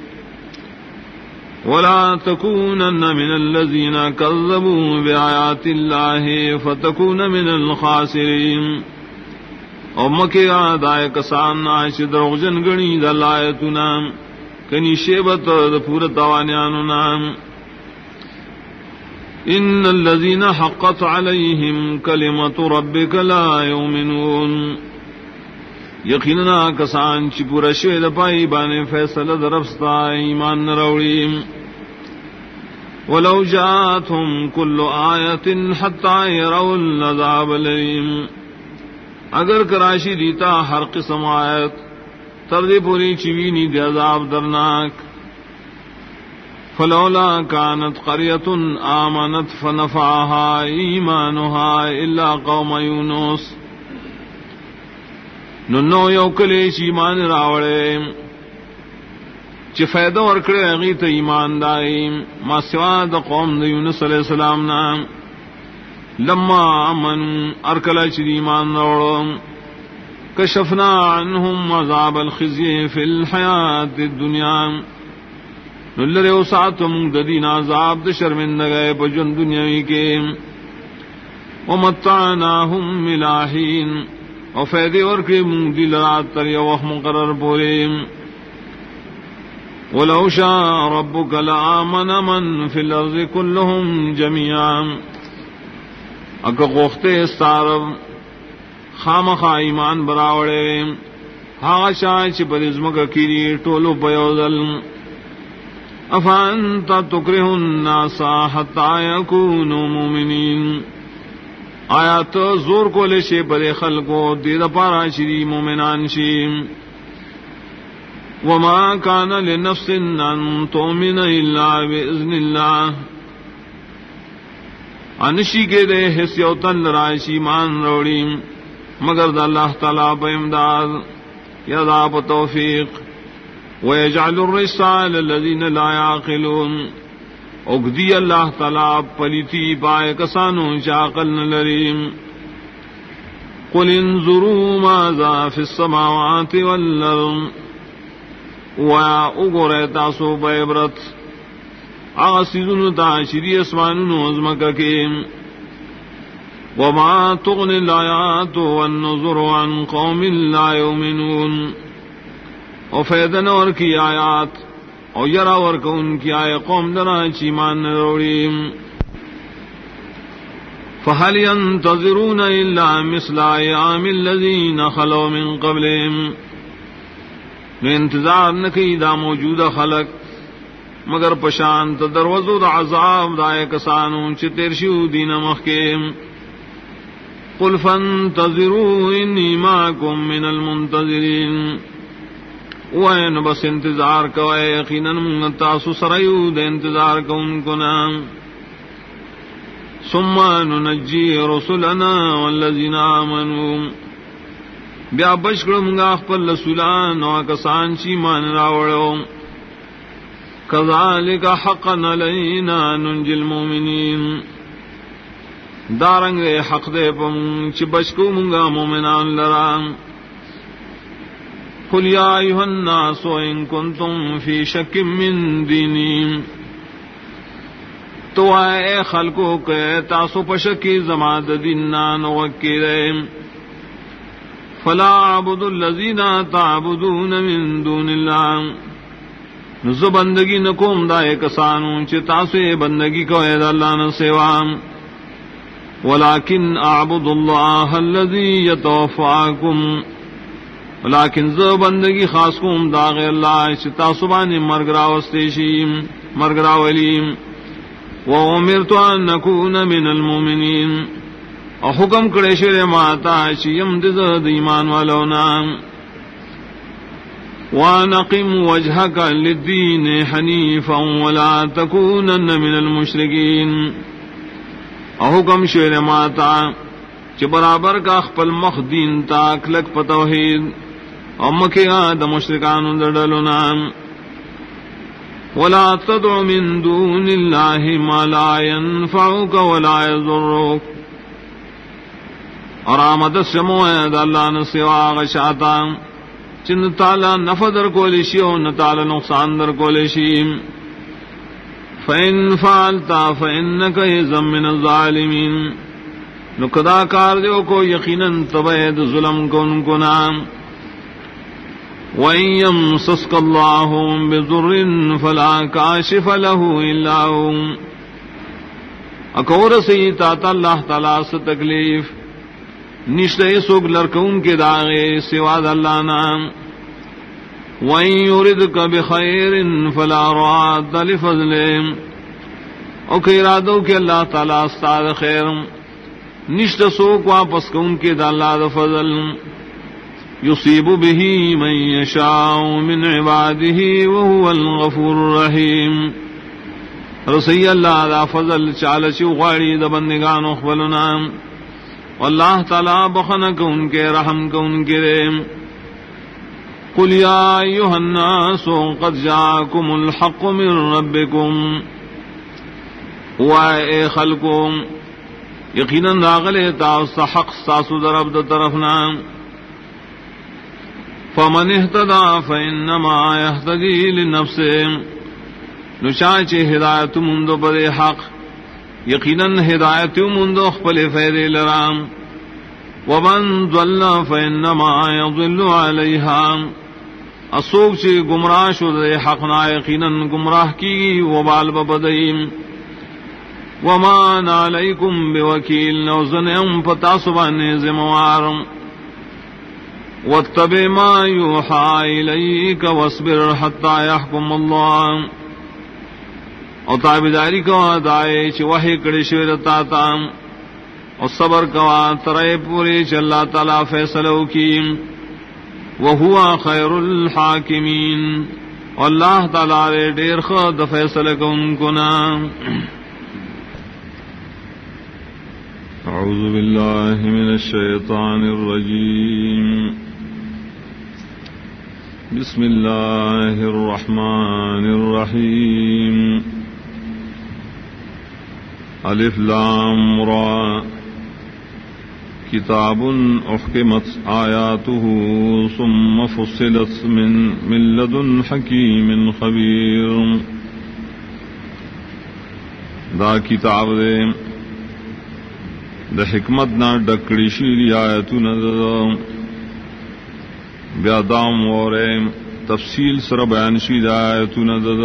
ولا تكونن من الذين كذبوا بآيات الله فتكون من الخاسرين او مکے دائے کسان ناش دروغجن گنی دلائتنا کنی شیبت پورا توانیاننا ان الذين حقت عليهم كلمة ربك لا يؤمنون یقینا کسان چی پورا شوید پائی بانے فیصلہ درفستا ایمان نروڑیم ولو جاءتهم كل آیت حتى يروا العذاب الألیم اگر کراشی دیتا ہر قسم آیت تردی پوری چوینی دی عذاب درناک فلولا كانت قرية آمنت فنفعها إيمانها إلا قوم يونس ننو یو کلیش ایمان راوڑے چی فیدہ ورکڑے اغیت ایمان دائیم ما سوا دا قوم دا یونس علیہ السلام نام لما امن ارکلا چی ایمان راوڑو کشفنا عنہم عذاب الخزی فی الحیات الدنیا نلرے وسعتم ددین عذاب د شرمندگے پجن دنیاوی کے ومتعناہم ملاحین او فیدے ورکے من دل رات تر یو مقرر پورے ولو شاء ربک لآمن من فی الارض كلهم جميعا اکا غوختے استعرب خامخا ایمان براوڑے ہاں شاہ چی پرزمک کیری ٹولو پیوزل افانت تکرہ الناس حتی یکونوا مومنین آیا تو زور کو لے شے بلے خلقو دید پارا شری مومنان شیم وما کان لنفس ان تؤمن الا باذن اللہ انشی کے دے حسیوتن رائشی مان روڑیم مگر دا اللہ تعالیٰ پہ امداد یا دا پہ توفیق وَيَجْعَلُ الرِّجْسَ عَلَى الَّذِينَ لَا يَعْقِلُونَ اگدی اللہ تعالیٰ پلیتی پائے کسانوں چاقل نلریم قُلْ انظُرُوا مَاذَا فِي السَّمَاوَاتِ وَالْأَرْضِ وَيَا اُگُرَ تَاسُو بَعِبْرَتْ آسِذُنُ تَعْشِرِي اسْمَانُ عَزْمَكَكِيم وَمَا تُغْنِ الْآيَاتُ وَالنُّذُرُ عَنْ قَوْمٍ لَا يُؤْمِنُونَ اور فیدن اور کی آیات اور یرا ور کو ان کی آئے قوم درا چیمان روڑیم فہل ينتظرون الا مثل ایام الذین خلو من قبلهم انتظار نکی دا موجود خلق مگر پشانت دروازو دا عذاب دائے کسانوں چی ترشیو دین مخیم قل فانتظروا انی معکم من المنتظرین وین بس انتظار کوئے یقیناً تاسو سریو دے انتظار کو ان کو نام ثم ننجی رسلنا والذین آمنوا بیا بشکڑ منگا اخپل رسولان و کسان چی مان راوڑو کذالک حقا علینا ننجی المومنین دارنگ دے حق دے پم چی بشکو منگا مومنان لرام قل یا ایھا الناس ان کنتم فی شک من دینی تو اے خلقو کہ تاسو پشکی زماد دینان وکیرے فلا عبد الذین تعبدون من دون اللہ نزو بندگی نکوم دائے کسانوں چی تاسو بندگی کو اید اللہ نسوام ولیکن اعبد اللہ الذی یتوفاکم لیکن زو بندگی خاص کوم داغ اللہ شتا سبانی مرگراوستیشیم مرگراولیم وامرت ان نکون من المؤمنین اور حکم کرے شر ماتا شیم دزد ایمان والونا وانقم وجهك للدین حنیفا ولا تکونن من المشرکین اور حکم شر ماتا چ برابر کا خپل مخ دین تاک لک پتوحید امکے د مشرکان دڑلنا ولا تدع من دون الله ما لا ينفعك ولا يضرك اور آمد سمو د اللہ نے سوا غشاتا چن تعالی نفع در کولیشی و نہ تعالی نقصان در کولیشی فإن فعلت فإنك إذا من الظالمين نقدا کار دیو کو یقیناً تبید ظلم کو ان کو نام وَإِن يَمْسَسْكَ اللَّهُ بِضُرٍّ فَلَا كَاشِفَ لَهُ إِلَّا هُوَ اکور سے تاتا اللہ تعالیٰ سے تکلیف نشتے سوگ لرکون کے داغے سواد اللہ نام وَإِن يُرِدْكَ بِخَيْرٍ فَلَا رَادَّ لِفَضْلِهِ او کہ ارادو کہ اللہ تعالیٰ استاد خیر نشتے سوگ واپس کون کے دا اللہ دا فضل يصيب به من يشاء من عباده وهو الغفور الرحيم رسی اللہ دا فضل چالچی غاڑی دا بندگان اخبلنا واللہ تعالی بخنک ان کے رحم کو ان کے ریم قل یا ایوہ الناس قد جاکم الحق من ربکم وائے خلقم یقیناً راغلے تاستا حق ساسو در عبد طرفنا فمن اهتدى فإنما يهتدي لنفسه نشاچ ہدایت مندو پر حق یقیناً ہدایت مندو خپل فیدے لرام ومن ضل فإنما يضل عليها اسوک چی گمراہ شد حق نا یقیناً گمراہ کی وبال ببدیم وما علیکم بوکیل نوزنیم پتا سبانے ذموارم واتبع ما يوحى إليك واصبر حتى يحكم الله اور تابعداری کا دائے چ وحی کڑی شویرتا تا اور صبر کا ترے پوری چ اللہ تعالی فیصلہ کی وهو خیر الحاکمین اللہ تعالی دیر خود فیصلہ کن کنا اعوذ باللہ من الشیطان الرجیم بسم اللہ الرحمن الرحیم الف لام را کتاب احکمت آیاته ثم فصلت من لدن حکیم خبیر دا کتاب دے دا حکمت نا ڈکڑی شیری آیتو نظر بیا دام وورے تفصیل سر بیان شید آیتو نظر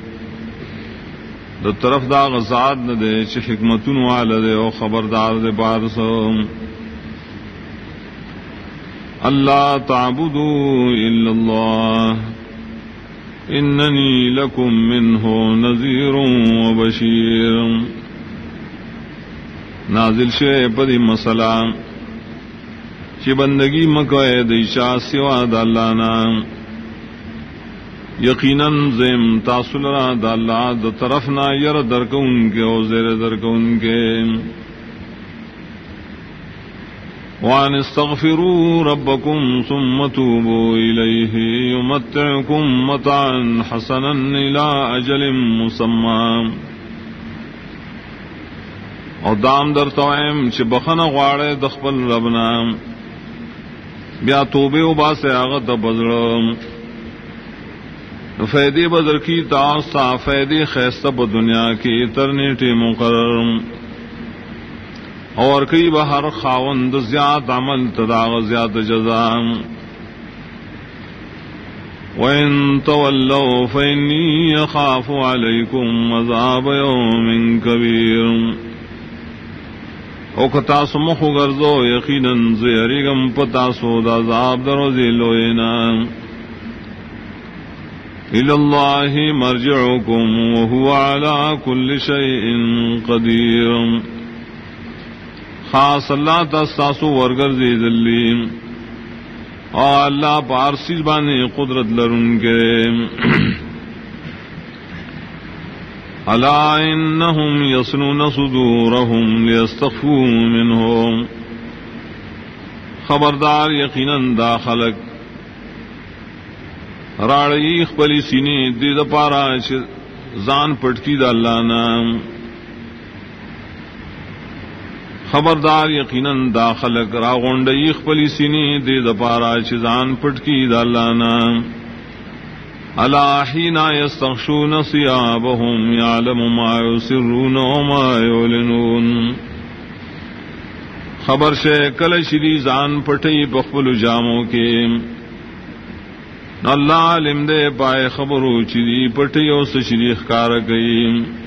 دا طرف دا غزاد ندے چھ حکمتون والدے او خبردار دے بارسا اللہ تعبدو الا اللہ اننی لکم منہ نذیر و بشیر نازل شے پدی مسئلہ چی بندگی مکوئے دیشا سوا دا اللہ نام یقیناً زم تاسل را دا اللہ دا طرفنا یر درکون کے او زیر درکون کے وان استغفروا ربکم ثم توبوا الیہ یمتعکم متعا حسنا الى اجل مسمى او دام در توائم چھ بخن غواڑے دخبل ربنا بیا توبے و باسے آغت بزرم فیدی بدر کی تاستا فیدی خیستب دنیا کی ترنیٹی مقرر اور کئی بہر خاوند زیاد عمل تداغ زیاد جزام وَإِن تَوَلَّوْا فَإِنِّي يَخَافُ عَلَيْكُمْ عَذَابَ يَوْمٍ كَبِيرٍ او کتاسو مخو گرزو یقیناً زیریگم پتاسو دا عذاب دروزی لوئینا الاللہ مرجعکم وهو على كل شيء قدیر خاص اللہ تستاسو ورگرزی ذلیم اور اللہ پارسیز بانے قدرت لرن کے الا انہم یسنون صدورہم لیستخفوا منہم خبردار یقیناً دا خلق راڑی اخبلی سینی دید پارا زان پٹکی دا اللہ نام خبردار یقیناً دا خلق راغونڈی اخبلی سینی دید پارا زان پٹکی دا اللہ نام الا حين يستغشون ثيابهم يعلم ما يسرون وما يعلنون خبر سے کل شری زان پٹئی بخبل جاموں کے اللہ علم دے پائے خبرو چری پٹیوں سے شریخ کار گئی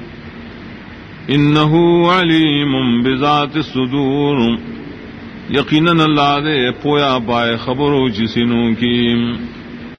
انہو علیم بذات الصدور یقیناً اللہ دے پویا پائے خبرو چسنوں کی